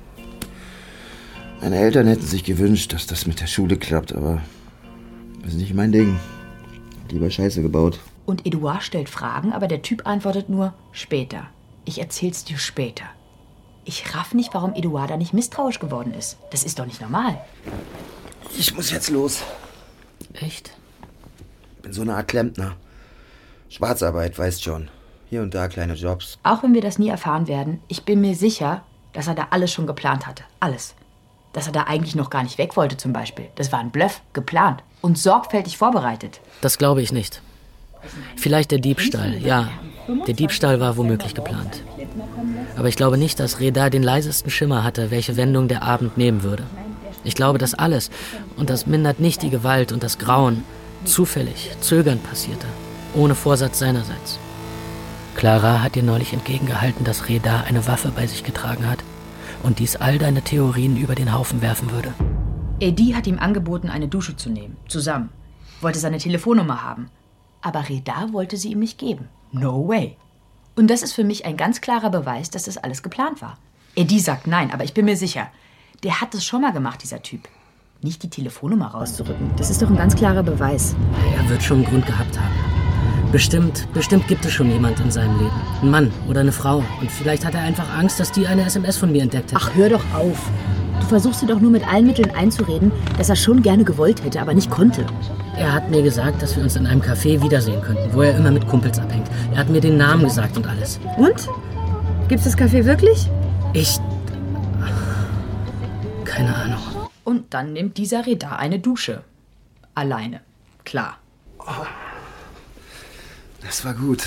Meine Eltern hätten sich gewünscht, dass das mit der Schule klappt, aber das ist nicht mein Ding. Lieber Scheiße gebaut. Und Eduard stellt Fragen, aber der Typ antwortet nur, später. Ich erzähl's dir später. Ich raff nicht, warum Eduard da nicht misstrauisch geworden ist. Das ist doch nicht normal. Ich muss jetzt los. Echt? Bin so eine Art Klempner. Schwarzarbeit, weißt schon. Hier und da kleine Jobs. Auch wenn wir das nie erfahren werden, ich bin mir sicher, dass er da alles schon geplant hatte. Alles. Dass er da eigentlich noch gar nicht weg wollte zum Beispiel. Das war ein Bluff, geplant und sorgfältig vorbereitet. Das glaube ich nicht. Vielleicht der Diebstahl, ja. Der Diebstahl war womöglich geplant. Aber ich glaube nicht, dass Reda den leisesten Schimmer hatte, welche Wendung der Abend nehmen würde. Ich glaube, dass alles, und das mindert nicht die Gewalt und das Grauen, zufällig, zögernd passierte, ohne Vorsatz seinerseits. Clara hat dir neulich entgegengehalten, dass Reda eine Waffe bei sich getragen hat und dies all deine Theorien über den Haufen werfen würde. Eddie hat ihm angeboten, eine Dusche zu nehmen, zusammen. Wollte seine Telefonnummer haben. Aber Reda wollte sie ihm nicht geben. No way. Und das ist für mich ein ganz klarer Beweis, dass das alles geplant war. Eddie sagt nein, aber ich bin mir sicher, der hat das schon mal gemacht, dieser Typ. Nicht die Telefonnummer rauszurücken. Das ist doch ein ganz klarer Beweis. Er wird schon einen Grund gehabt haben. Bestimmt gibt es schon jemand in seinem Leben. Ein Mann oder eine Frau. Und vielleicht hat er einfach Angst, dass die eine SMS von mir entdeckt hätte. Ach, hör doch auf. Du versuchst dir doch nur mit allen Mitteln einzureden, dass er schon gerne gewollt hätte, aber nicht konnte. Er hat mir gesagt, dass wir uns in einem Café wiedersehen könnten, wo er immer mit Kumpels abhängt. Er hat mir den Namen gesagt und alles. Und? Gibt's das Café wirklich? Keine Ahnung. Und dann nimmt dieser Reda eine Dusche. Alleine. Klar. Oh, das war gut.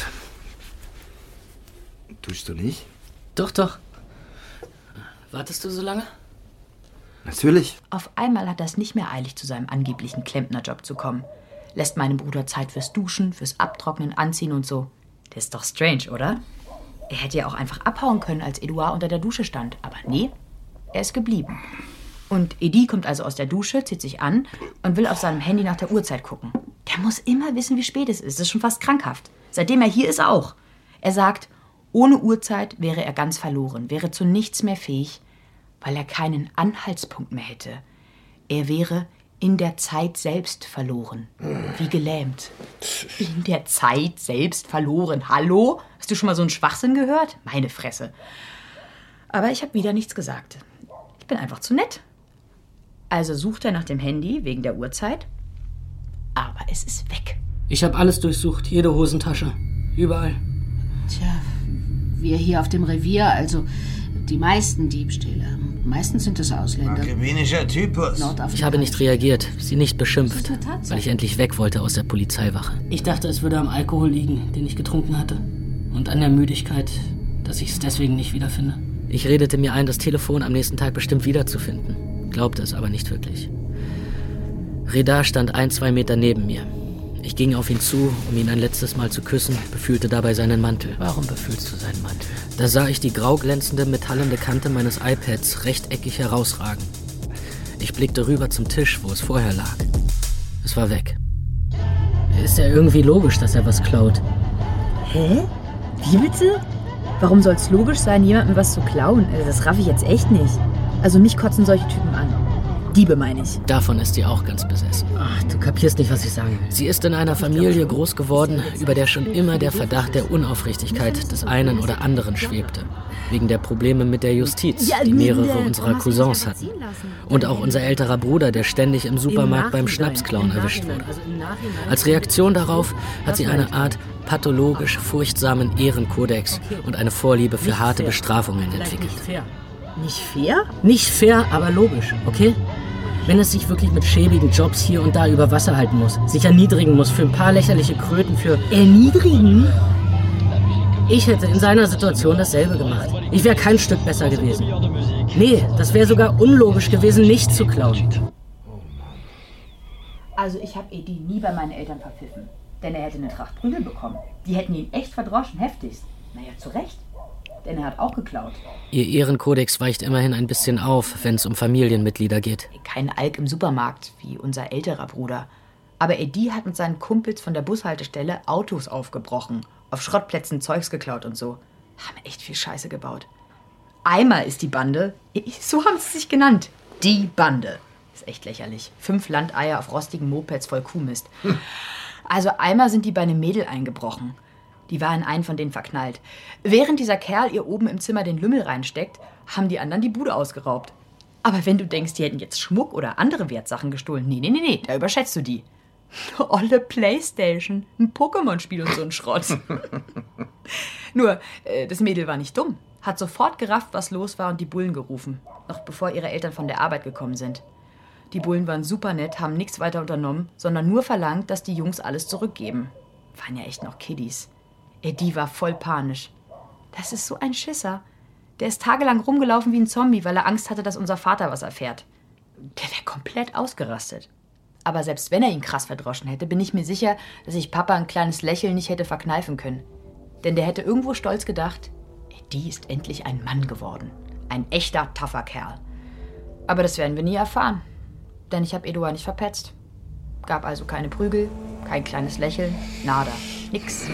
Duschst du nicht? Doch. Wartest du so lange? Natürlich. Auf einmal hat er es nicht mehr eilig, zu seinem angeblichen Klempnerjob zu kommen. Lässt meinem Bruder Zeit fürs Duschen, fürs Abtrocknen, Anziehen und so. Das ist doch strange, oder? Er hätte ja auch einfach abhauen können, als Eduard unter der Dusche stand. Aber nee, er ist geblieben. Und Eddie kommt also aus der Dusche, zieht sich an und will auf seinem Handy nach der Uhrzeit gucken. Der muss immer wissen, wie spät es ist. Das ist schon fast krankhaft. Seitdem er hier ist auch. Er sagt, ohne Uhrzeit wäre er ganz verloren, wäre zu nichts mehr fähig, weil er keinen Anhaltspunkt mehr hätte. Er wäre in der Zeit selbst verloren. Wie gelähmt. In der Zeit selbst verloren. Hallo? Hast du schon mal so einen Schwachsinn gehört? Meine Fresse. Aber ich habe wieder nichts gesagt. Ich bin einfach zu nett. Also sucht er nach dem Handy wegen der Uhrzeit. Aber es ist weg. Ich habe alles durchsucht. Jede Hosentasche. Überall. Tja, wir hier auf dem Revier, also die meisten Diebstähle. Meistens sind es Ausländer. Archimenischer Typus. Ich habe nicht reagiert, sie nicht beschimpft, weil ich endlich weg wollte aus der Polizeiwache. Ich dachte, es würde am Alkohol liegen, den ich getrunken hatte. Und an der Müdigkeit, dass ich es deswegen nicht wiederfinde. Ich redete mir ein, das Telefon am nächsten Tag bestimmt wiederzufinden. Glaubte es aber nicht wirklich. Reda stand 1-2 Meter neben mir. Ich ging auf ihn zu, um ihn ein letztes Mal zu küssen, befühlte dabei seinen Mantel. Warum befühlst du seinen Mantel? Da sah ich die grau glänzende, metallene Kante meines iPads rechteckig herausragen. Ich blickte rüber zum Tisch, wo es vorher lag. Es war weg. Ist ja irgendwie logisch, dass er was klaut. Hä? Wie bitte? Warum soll es logisch sein, jemandem was zu klauen? Das raff ich jetzt echt nicht. Also mich kotzen solche Typen an. Diebe meine ich. Davon ist sie auch ganz besessen. Ach, du kapierst nicht, was ich sagen will. Sie ist in einer Familie groß geworden, über der schon immer der Verdacht der Unaufrichtigkeit des einen oder anderen schwebte. Wegen der Probleme mit der Justiz, die mehrere unserer Cousins hatten. Und auch unser älterer Bruder, der ständig im Supermarkt beim Schnapsklauen erwischt wurde. Als Reaktion darauf hat sie eine Art pathologisch furchtsamen Ehrenkodex und eine Vorliebe für harte Bestrafungen entwickelt. Nicht fair? Nicht fair, aber logisch, okay? Wenn es sich wirklich mit schäbigen Jobs hier und da über Wasser halten muss, sich erniedrigen muss für ein paar lächerliche Kröten für... Erniedrigen? Ich hätte in seiner Situation dasselbe gemacht. Ich wäre kein Stück besser gewesen. Nee, das wäre sogar unlogisch gewesen, nicht zu klauen. Also ich habe Edi nie bei meinen Eltern verpfiffen. Denn er hätte eine Tracht Prügel bekommen. Die hätten ihn echt verdroschen, heftigst. Naja, zu Recht. Denn er hat auch geklaut. Ihr Ehrenkodex weicht immerhin ein bisschen auf, wenn es um Familienmitglieder geht. Kein Alk im Supermarkt, wie unser älterer Bruder. Aber Edi hat mit seinen Kumpels von der Bushaltestelle Autos aufgebrochen, auf Schrottplätzen Zeugs geklaut und so. Haben echt viel Scheiße gebaut. Eimer ist die Bande, so haben sie sich genannt. Die Bande. Ist echt lächerlich. 5 Landeier auf rostigen Mopeds voll Kuhmist. Also einmal sind die bei einem Mädel eingebrochen. Die war in einen von denen verknallt. Während dieser Kerl ihr oben im Zimmer den Lümmel reinsteckt, haben die anderen die Bude ausgeraubt. Aber wenn du denkst, die hätten jetzt Schmuck oder andere Wertsachen gestohlen, nee, da überschätzt du die. Eine olle Playstation, ein Pokémon-Spiel und so ein Schrott. Nur, das Mädel war nicht dumm. Hat sofort gerafft, was los war und die Bullen gerufen. Noch bevor ihre Eltern von der Arbeit gekommen sind. Die Bullen waren super nett, haben nichts weiter unternommen, sondern nur verlangt, dass die Jungs alles zurückgeben. Waren ja echt noch Kiddies. Edi war voll panisch. Das ist so ein Schisser. Der ist tagelang rumgelaufen wie ein Zombie, weil er Angst hatte, dass unser Vater was erfährt. Der wäre komplett ausgerastet. Aber selbst wenn er ihn krass verdroschen hätte, bin ich mir sicher, dass ich Papa ein kleines Lächeln nicht hätte verkneifen können. Denn der hätte irgendwo stolz gedacht, Edi ist endlich ein Mann geworden. Ein echter, tougher Kerl. Aber das werden wir nie erfahren. Denn ich habe Eduard nicht verpetzt. Gab also keine Prügel, kein kleines Lächeln, nada, nix.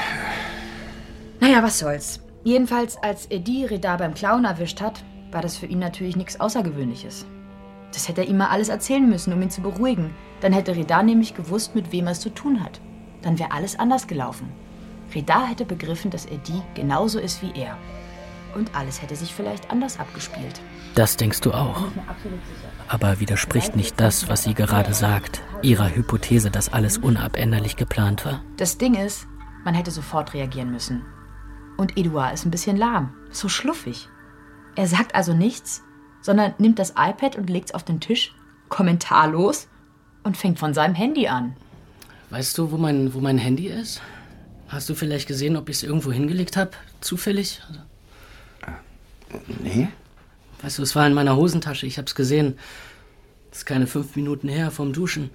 Naja, was soll's. Jedenfalls, als Edi Reda beim Klauen erwischt hat, war das für ihn natürlich nichts Außergewöhnliches. Das hätte er ihm mal alles erzählen müssen, um ihn zu beruhigen. Dann hätte Reda nämlich gewusst, mit wem er es zu tun hat. Dann wäre alles anders gelaufen. Reda hätte begriffen, dass Edi genauso ist wie er. Und alles hätte sich vielleicht anders abgespielt. Das denkst du auch. Aber widerspricht nicht das, was sie gerade sagt, ihrer Hypothese, dass alles unabänderlich geplant war? Das Ding ist, man hätte sofort reagieren müssen. Und Eduard ist ein bisschen lahm, so schluffig. Er sagt also nichts, sondern nimmt das iPad und legt's auf den Tisch, kommentarlos, und fängt von seinem Handy an. Weißt du, wo mein Handy ist? Hast du vielleicht gesehen, ob ich es irgendwo hingelegt habe? Zufällig? Nee. Weißt du, es war in meiner Hosentasche, ich hab's gesehen. Das ist keine 5 Minuten her vom Duschen.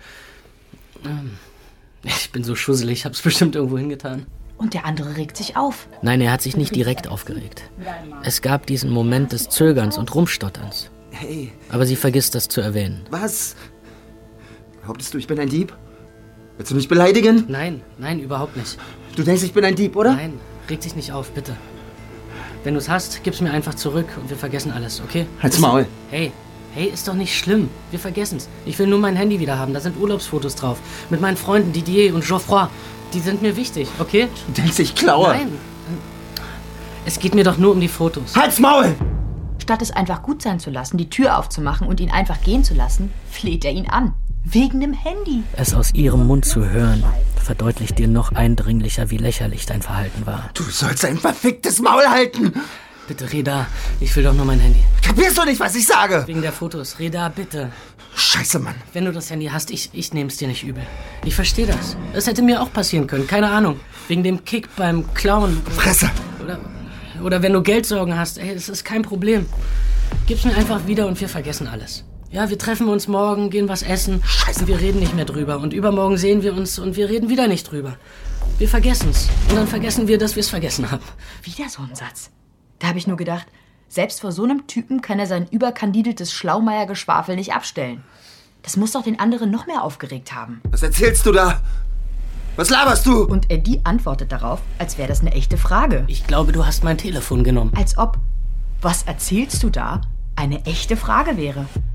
Ich bin so schusselig, ich hab's bestimmt irgendwo hingetan. Und der andere regt sich auf. Nein, er hat sich nicht direkt aufgeregt. Es gab diesen Moment des Zögerns und Rumstotterns. Hey. Aber sie vergisst das zu erwähnen. Was? Behauptest du, ich bin ein Dieb? Willst du mich beleidigen? Nein, überhaupt nicht. Du denkst, ich bin ein Dieb, oder? Nein, reg dich nicht auf, bitte. Wenn du es hast, gib's mir einfach zurück und wir vergessen alles, okay? Halt's Maul. Hey, ist doch nicht schlimm. Wir vergessen's. Ich will nur mein Handy wieder haben. Da sind Urlaubsfotos drauf. Mit meinen Freunden Didier und Geoffroy. Die sind mir wichtig, okay? Du denkst, ich klaue? Nein. Es geht mir doch nur um die Fotos. Halt's Maul! Statt es einfach gut sein zu lassen, die Tür aufzumachen und ihn einfach gehen zu lassen, fleht er ihn an. Wegen dem Handy. Es aus ihrem Mund zu hören, verdeutlicht dir noch eindringlicher, wie lächerlich dein Verhalten war. Du sollst ein verficktes Maul halten! Bitte, Reda, ich will doch nur mein Handy. Kapierst du nicht, was ich sage? Wegen der Fotos. Reda, bitte. Scheiße, Mann. Wenn du das Handy hast, ich nehm's dir nicht übel. Ich verstehe das. Das hätte mir auch passieren können, keine Ahnung. Wegen dem Kick beim Klauen. Fresse! Oder wenn du Geldsorgen hast, das ist kein Problem. Gib's mir einfach wieder und wir vergessen alles. Ja, wir treffen uns morgen, gehen was essen. Scheiße. Und wir reden nicht mehr drüber. Und übermorgen sehen wir uns und wir reden wieder nicht drüber. Wir vergessen's. Und dann vergessen wir, dass wir's vergessen haben. Wieder so ein Satz. Da habe ich nur gedacht, selbst vor so einem Typen kann er sein überkandideltes Schlaumeier-Geschwafel nicht abstellen. Das muss doch den anderen noch mehr aufgeregt haben. Was erzählst du da? Was laberst du? Und Eddie antwortet darauf, als wäre das eine echte Frage. Ich glaube, du hast mein Telefon genommen. Als ob, was erzählst du da, eine echte Frage wäre.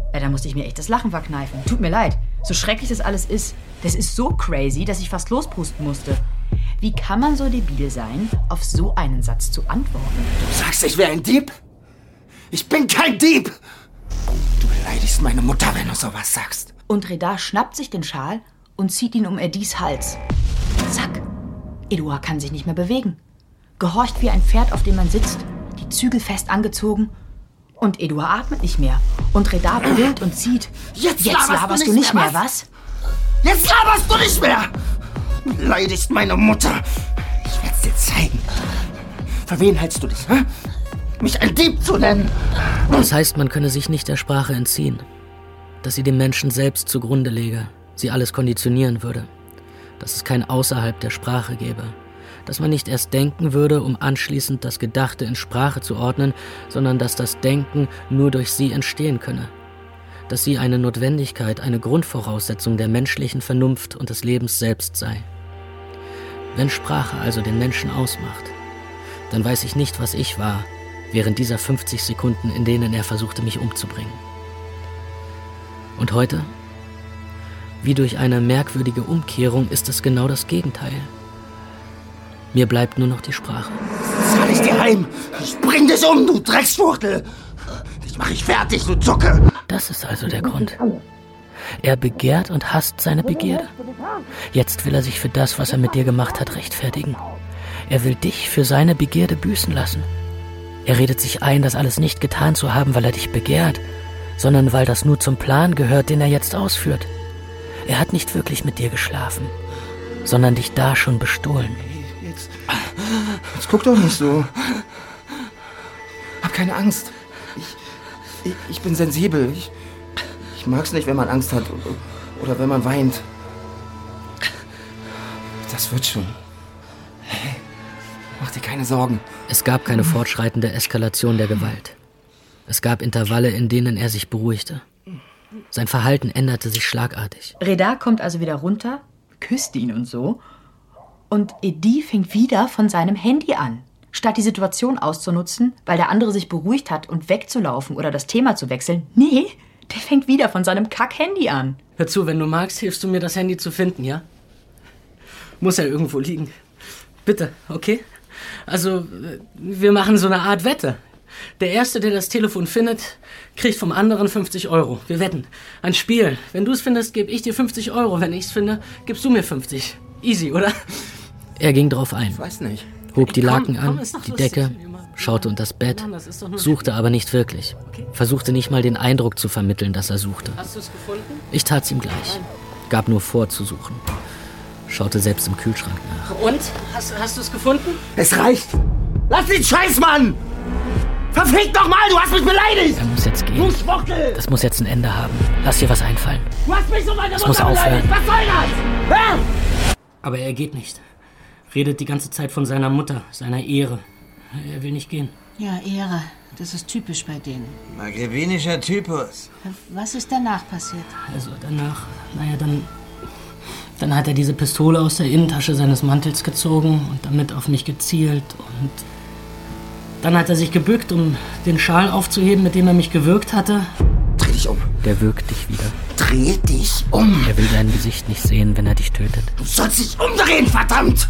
Ja, da musste ich mir echt das Lachen verkneifen. Tut mir leid. So schrecklich das alles ist, das ist so crazy, dass ich fast lospusten musste. Wie kann man so debil sein, auf so einen Satz zu antworten? Du sagst, ich wäre ein Dieb? Ich bin kein Dieb! Du beleidigst meine Mutter, wenn du sowas sagst. Und Reda schnappt sich den Schal und zieht ihn um Eddies Hals. Zack. Eduard kann sich nicht mehr bewegen. Gehorcht wie ein Pferd, auf dem man sitzt, die Zügel fest angezogen. Und Eduard atmet nicht mehr. Und Reda brüllt und zieht. Jetzt laberst du nicht mehr, was? Jetzt laberst du nicht mehr! Du beleidigst meine Mutter. Ich werd's dir zeigen. Für wen hältst du dich, hä? Mich ein Dieb zu nennen? Das heißt, man könne sich nicht der Sprache entziehen. Dass sie dem Menschen selbst zugrunde lege, sie alles konditionieren würde. Dass es kein Außerhalb der Sprache gäbe. Dass man nicht erst denken würde, um anschließend das Gedachte in Sprache zu ordnen, sondern dass das Denken nur durch sie entstehen könne. Dass sie eine Notwendigkeit, eine Grundvoraussetzung der menschlichen Vernunft und des Lebens selbst sei. Wenn Sprache also den Menschen ausmacht, dann weiß ich nicht, was ich war, während dieser 50 Sekunden, in denen er versuchte, mich umzubringen. Und heute, wie durch eine merkwürdige Umkehrung, ist es genau das Gegenteil. Mir bleibt nur noch die Sprache. Zahl ich dir heim! Ich bring dich um, du Drecksschwuchtel! Dich mach ich fertig, du Zucke! Das ist also der Grund. Er begehrt und hasst seine Begierde. Jetzt will er sich für das, was er mit dir gemacht hat, rechtfertigen. Er will dich für seine Begierde büßen lassen. Er redet sich ein, das alles nicht getan zu haben, weil er dich begehrt, sondern weil das nur zum Plan gehört, den er jetzt ausführt. Er hat nicht wirklich mit dir geschlafen, sondern dich da schon bestohlen. Jetzt guck doch nicht so. Hab keine Angst. Ich bin sensibel. Ich mag's nicht, wenn man Angst hat oder wenn man weint. Das wird schon. Hey, mach dir keine Sorgen. Es gab keine fortschreitende Eskalation der Gewalt. Es gab Intervalle, in denen er sich beruhigte. Sein Verhalten änderte sich schlagartig. Reda kommt also wieder runter, küsst ihn und so. Und Eddie fängt wieder von seinem Handy an. Statt die Situation auszunutzen, weil der andere sich beruhigt hat und wegzulaufen oder das Thema zu wechseln. Nee, der fängt wieder von seinem Kack-Handy an. Hör zu, wenn du magst, hilfst du mir, das Handy zu finden, ja? Muss ja irgendwo liegen. Bitte, okay? Also, wir machen so eine Art Wette. Der Erste, der das Telefon findet, kriegt vom anderen 50 €. Wir wetten. Ein Spiel. Wenn du es findest, gebe ich dir 50 €. Wenn ich es finde, gibst du mir 50. Easy, oder? Er ging drauf ein. Ich weiß nicht. Hob die Laken an, die Decke, schaute unter das Bett, suchte aber nicht wirklich. Versuchte nicht mal den Eindruck zu vermitteln, dass er suchte. Hast du es gefunden? Ich tat's ihm gleich. Gab nur vor zu suchen. Schaute selbst im Kühlschrank nach. Und? Hast du es gefunden? Es reicht! Lass den Scheiß, Mann! Verfickt nochmal, du hast mich beleidigt! Er muss jetzt gehen. Du Schwuchtel! Das muss jetzt ein Ende haben. Lass dir was einfallen. Du hast mich so meine Das Mutter muss aufhören. beleidigt! Was soll das? Hör! Aber er geht nicht. Redet die ganze Zeit von seiner Mutter, seiner Ehre. Er will nicht gehen. Ja, Ehre. Das ist typisch bei denen. Machiavellischer Typus. Was ist danach passiert? Also danach, dann hat er diese Pistole aus der Innentasche seines Mantels gezogen und damit auf mich gezielt. Und dann hat er sich gebückt, um den Schal aufzuheben, mit dem er mich gewürgt hatte. Dreh dich um. Der würgt dich wieder. Dreh dich um. Er will dein Gesicht nicht sehen, wenn er dich tötet. Du sollst dich umdrehen, verdammt!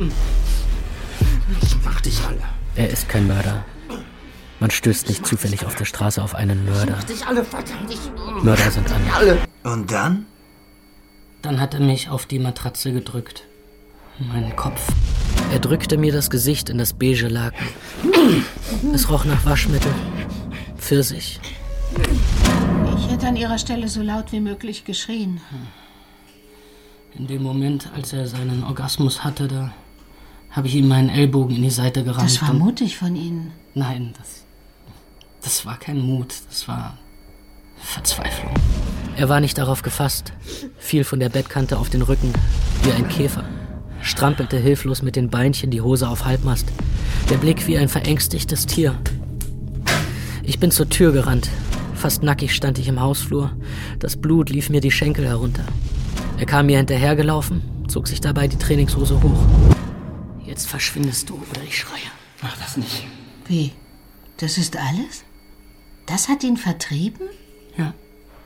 Ich mach dich alle. Er ist kein Mörder. Man stößt nicht zufällig auf der Straße auf einen Mörder. Mach dich alle, verdammt! Mörder sind anders. Alle. Und dann? Dann hat er mich auf die Matratze gedrückt. Meinen Kopf. Er drückte mir das Gesicht in das beige Laken. Es roch nach Waschmittel. Pfirsich. Ich hätte an ihrer Stelle so laut wie möglich geschrien. In dem Moment, als er seinen Orgasmus hatte, da habe ich ihm meinen Ellbogen in die Seite gerammt. Das war mutig von Ihnen. Nein, das war kein Mut, das war Verzweiflung. Er war nicht darauf gefasst, fiel von der Bettkante auf den Rücken, wie ein Käfer, strampelte hilflos mit den Beinchen, die Hose auf Halbmast, der Blick wie ein verängstigtes Tier. Ich bin zur Tür gerannt, fast nackig stand ich im Hausflur, das Blut lief mir die Schenkel herunter. Er kam mir hinterhergelaufen, zog sich dabei die Trainingshose hoch. Jetzt verschwindest du oder ich schreie. Mach das nicht. Wie? Das ist alles? Das hat ihn vertrieben? Ja.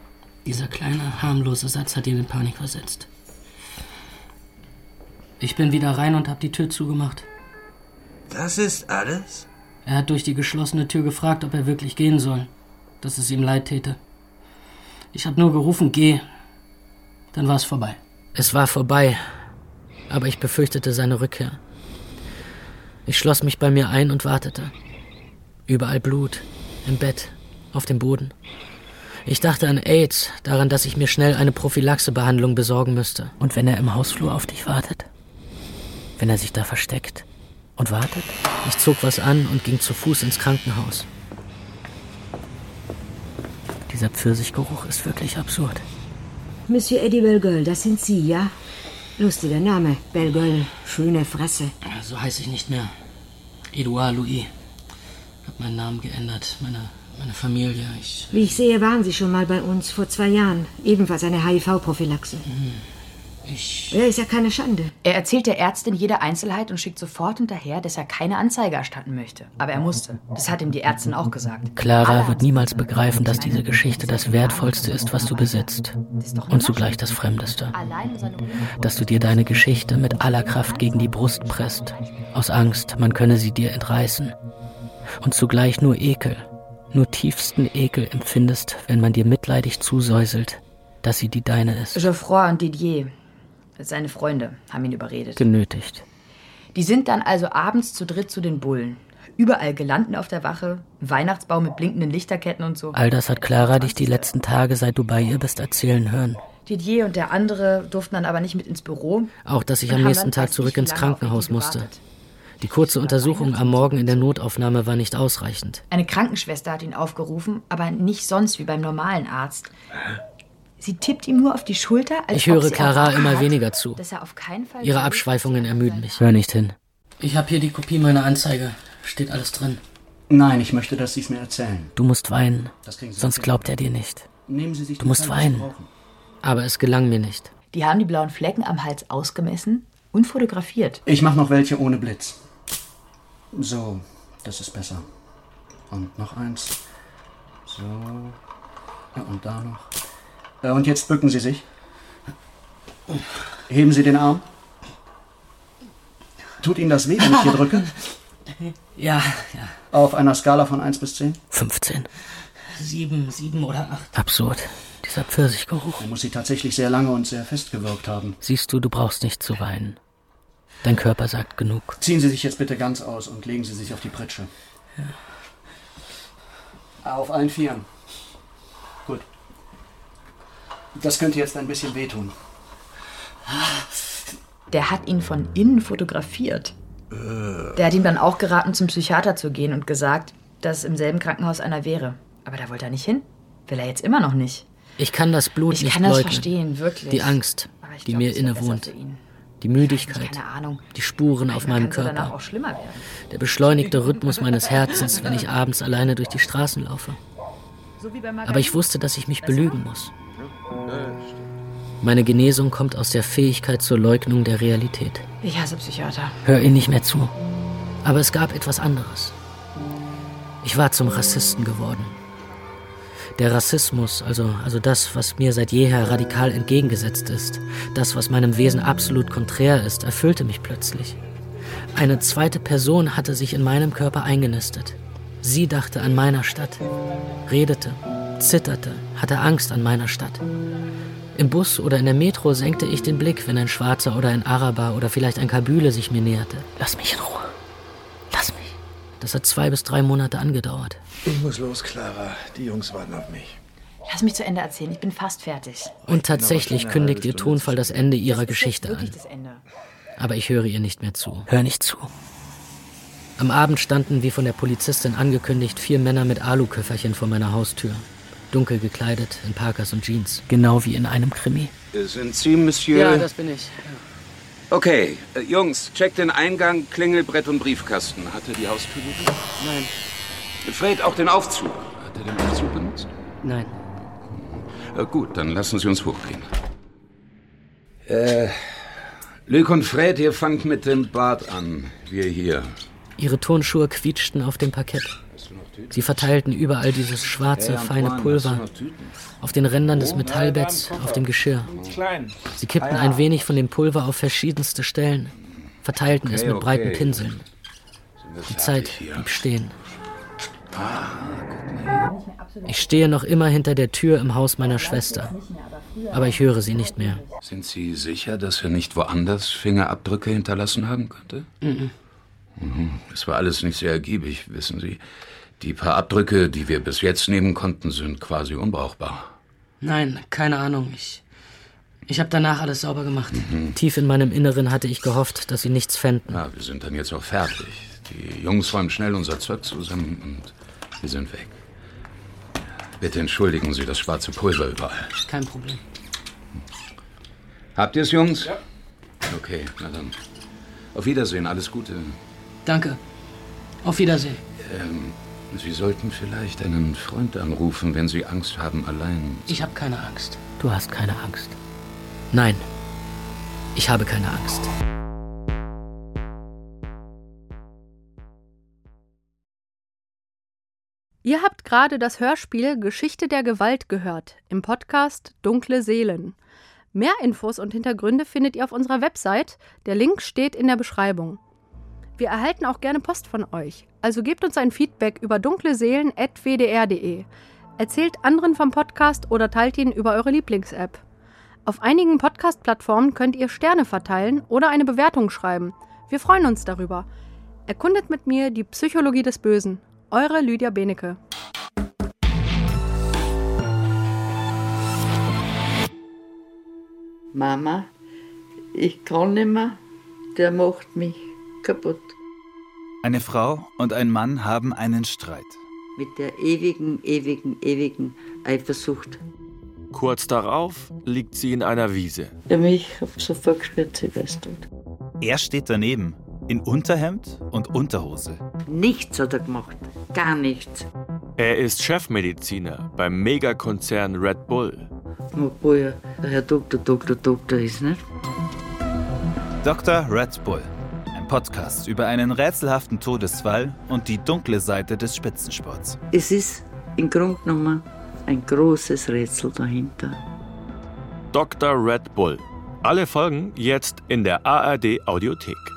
Dieser kleine, harmlose Satz hat ihn in Panik versetzt. Ich bin wieder rein und habe die Tür zugemacht. Das ist alles? Er hat durch die geschlossene Tür gefragt, ob er wirklich gehen soll, dass es ihm leid täte. Ich habe nur gerufen, geh. Dann war es vorbei. Es war vorbei, aber ich befürchtete seine Rückkehr. Ich schloss mich bei mir ein und wartete. Überall Blut, im Bett, auf dem Boden. Ich dachte an AIDS, daran, dass ich mir schnell eine Prophylaxebehandlung besorgen müsste. Und wenn er im Hausflur auf dich wartet? Wenn er sich da versteckt und wartet? Ich zog was an und ging zu Fuß ins Krankenhaus. Dieser Pfirsichgeruch ist wirklich absurd. Monsieur Eddie Bellegueule, das sind Sie, ja? Lustiger Name, Bellegueule. Schöne Fresse. So heiße ich nicht mehr. Edouard Louis. Hab meinen Namen geändert. Meine Familie. Wie ich sehe, waren Sie schon mal bei uns vor 2 Jahren. Ebenfalls eine HIV-Prophylaxe. Ja, ist ja keine Schande. Er erzählt der Ärztin jede Einzelheit und schickt sofort hinterher, dass er keine Anzeige erstatten möchte. Aber er musste. Das hat ihm die Ärztin auch gesagt. Clara wird niemals begreifen, dass diese Geschichte das Wertvollste ist, was du besitzt. Und zugleich das Fremdeste. Dass du dir deine Geschichte mit aller Kraft gegen die Brust presst. Aus Angst, man könne sie dir entreißen. Und zugleich nur Ekel, nur tiefsten Ekel empfindest, wenn man dir mitleidig zusäuselt, dass sie die deine ist. Geoffroy und Didier, seine Freunde, haben ihn überredet. Genötigt. Die sind dann also abends zu dritt zu den Bullen. Überall Gelanden auf der Wache, Weihnachtsbaum mit blinkenden Lichterketten und so. All das hat Clara dich die letzten Tage, seit du bei ihr bist, erzählen hören. Didier und der andere durften dann aber nicht mit ins Büro. Auch, dass ich am nächsten Tag zurück ins Krankenhaus musste. Die kurze Untersuchung am Morgen in der Notaufnahme war nicht ausreichend. Eine Krankenschwester hat ihn aufgerufen, aber nicht sonst wie beim normalen Arzt. Sie tippt ihm nur auf die Schulter, als ich höre Clara immer weniger zu. Dass er auf keinen Fall Ihre Abschweifungen ermüden mich. Hör nicht hin. Ich habe hier die Kopie meiner Anzeige. Steht alles drin. Nein, ich möchte, dass Sie es mir erzählen. Du musst weinen, sonst glaubt er dir nicht. Nehmen Sie sich du musst weinen. Aber es gelang mir nicht. Die haben die blauen Flecken am Hals ausgemessen und fotografiert. Ich mache noch welche ohne Blitz. So, das ist besser. Und noch eins. So. Ja, und da noch. Und jetzt bücken Sie sich. Heben Sie den Arm. Tut Ihnen das weh, wenn ich hier drücke? Ja. Auf einer Skala von 1 bis 10? 15. 7 oder 8. Absurd. Dieser Pfirsichgeruch. Er muss Sie tatsächlich sehr lange und sehr fest gewirkt haben. Siehst du, du brauchst nicht zu weinen. Dein Körper sagt genug. Ziehen Sie sich jetzt bitte ganz aus und legen Sie sich auf die Pritsche. Ja. Auf allen Vieren. Gut. Das könnte jetzt ein bisschen wehtun. Der hat ihn von innen fotografiert. Der hat ihm dann auch geraten, zum Psychiater zu gehen und gesagt, dass im selben Krankenhaus einer wäre. Aber da wollte er nicht hin. Will er jetzt immer noch nicht. Ich kann das Blut nicht leugnen. Ich kann das verstehen, wirklich. Die Angst, die mir innewohnt. Die Müdigkeit, die Spuren auf meinem Körper. Auch schlimmer werden. Der beschleunigte Rhythmus meines Herzens, wenn ich abends alleine durch die Straßen laufe. Aber ich wusste, dass ich mich belügen muss. Meine Genesung kommt aus der Fähigkeit zur Leugnung der Realität. Ich hasse Psychiater. Hör ihnen nicht mehr zu. Aber es gab etwas anderes. Ich war zum Rassisten geworden. Der Rassismus, also das, was mir seit jeher radikal entgegengesetzt ist, das, was meinem Wesen absolut konträr ist, erfüllte mich plötzlich. Eine zweite Person hatte sich in meinem Körper eingenistet. Sie dachte an meiner Stadt, redete, zitterte, hatte Angst an meiner Stadt. Im Bus oder in der Metro senkte ich den Blick, wenn ein Schwarzer oder ein Araber oder vielleicht ein Kabyle sich mir näherte. Lass mich in Ruhe. Lass mich. Das hat 2 bis 3 Monate angedauert. Ich muss los, Clara. Die Jungs warten auf mich. Lass mich zu Ende erzählen. Ich bin fast fertig. Und tatsächlich kündigt ihr Tonfall das Ende ihrer Geschichte an. Aber ich höre ihr nicht mehr zu. Hör nicht zu. Am Abend standen, wie von der Polizistin angekündigt, 4 Männer mit Aluköfferchen vor meiner Haustür. Dunkel gekleidet, in Parkers und Jeans. Genau wie in einem Krimi. Sind Sie, Monsieur? Ja, das bin ich. Okay, Jungs, checkt den Eingang, Klingelbrett und Briefkasten. Hat er die Haustür benutzt? Nein. Fred, auch den Aufzug. Hat er den Aufzug benutzt? Nein. Gut, dann lassen Sie uns hochgehen. Luc und Fred, ihr fangt mit dem Bad an. Wir hier. Ihre Turnschuhe quietschten auf dem Parkett. Sie verteilten überall dieses schwarze, feine Pulver. Auf den Rändern des Metallbetts, auf dem Geschirr. Sie kippten ein wenig von dem Pulver auf verschiedenste Stellen, verteilten es mit breiten Pinseln. Die Zeit blieb stehen. Ich stehe noch immer hinter der Tür im Haus meiner Schwester, aber ich höre sie nicht mehr. Sind Sie sicher, dass er nicht woanders Fingerabdrücke hinterlassen haben könnte? Es war alles nicht sehr ergiebig, wissen Sie. Die paar Abdrücke, die wir bis jetzt nehmen konnten, sind quasi unbrauchbar. Nein, keine Ahnung. Ich habe danach alles sauber gemacht. Tief in meinem Inneren hatte ich gehofft, dass sie nichts fänden. Ja, wir sind dann jetzt auch fertig. Die Jungs räumen schnell unser Zeug zusammen und wir sind weg. Bitte entschuldigen Sie das schwarze Pulver überall. Kein Problem. Habt ihr es, Jungs? Ja. Okay, na dann. Auf Wiedersehen, alles Gute. Danke. Auf Wiedersehen. Sie sollten vielleicht einen Freund anrufen, wenn Sie Angst haben, allein. Ich habe keine Angst. Du hast keine Angst. Nein, ich habe keine Angst. Ihr habt gerade das Hörspiel Geschichte der Gewalt gehört, im Podcast Dunkle Seelen. Mehr Infos und Hintergründe findet ihr auf unserer Website. Der Link steht in der Beschreibung. Wir erhalten auch gerne Post von euch, also gebt uns ein Feedback über dunkleseelen@wdr.de. Erzählt anderen vom Podcast oder teilt ihn über eure Lieblings-App. Auf einigen Podcast-Plattformen könnt ihr Sterne verteilen oder eine Bewertung schreiben. Wir freuen uns darüber. Erkundet mit mir die Psychologie des Bösen. Eure Lydia Benecke. Mama, ich kann nicht mehr, der macht mich kaputt. Eine Frau und ein Mann haben einen Streit. Mit der ewigen Eifersucht. Kurz darauf liegt sie in einer Wiese. Der mich sofort gespürt, sie weiß tot. Er steht daneben, in Unterhemd und Unterhose. Nichts hat er gemacht, gar nichts. Er ist Chefmediziner beim Megakonzern Red Bull. Obwohl er der Herr Doktor ist, nicht? Dr. Red Bull. Ein Podcast über einen rätselhaften Todesfall und die dunkle Seite des Spitzensports. Es ist im Grunde genommen ein großes Rätsel dahinter. Dr. Red Bull. Alle Folgen jetzt in der ARD Audiothek.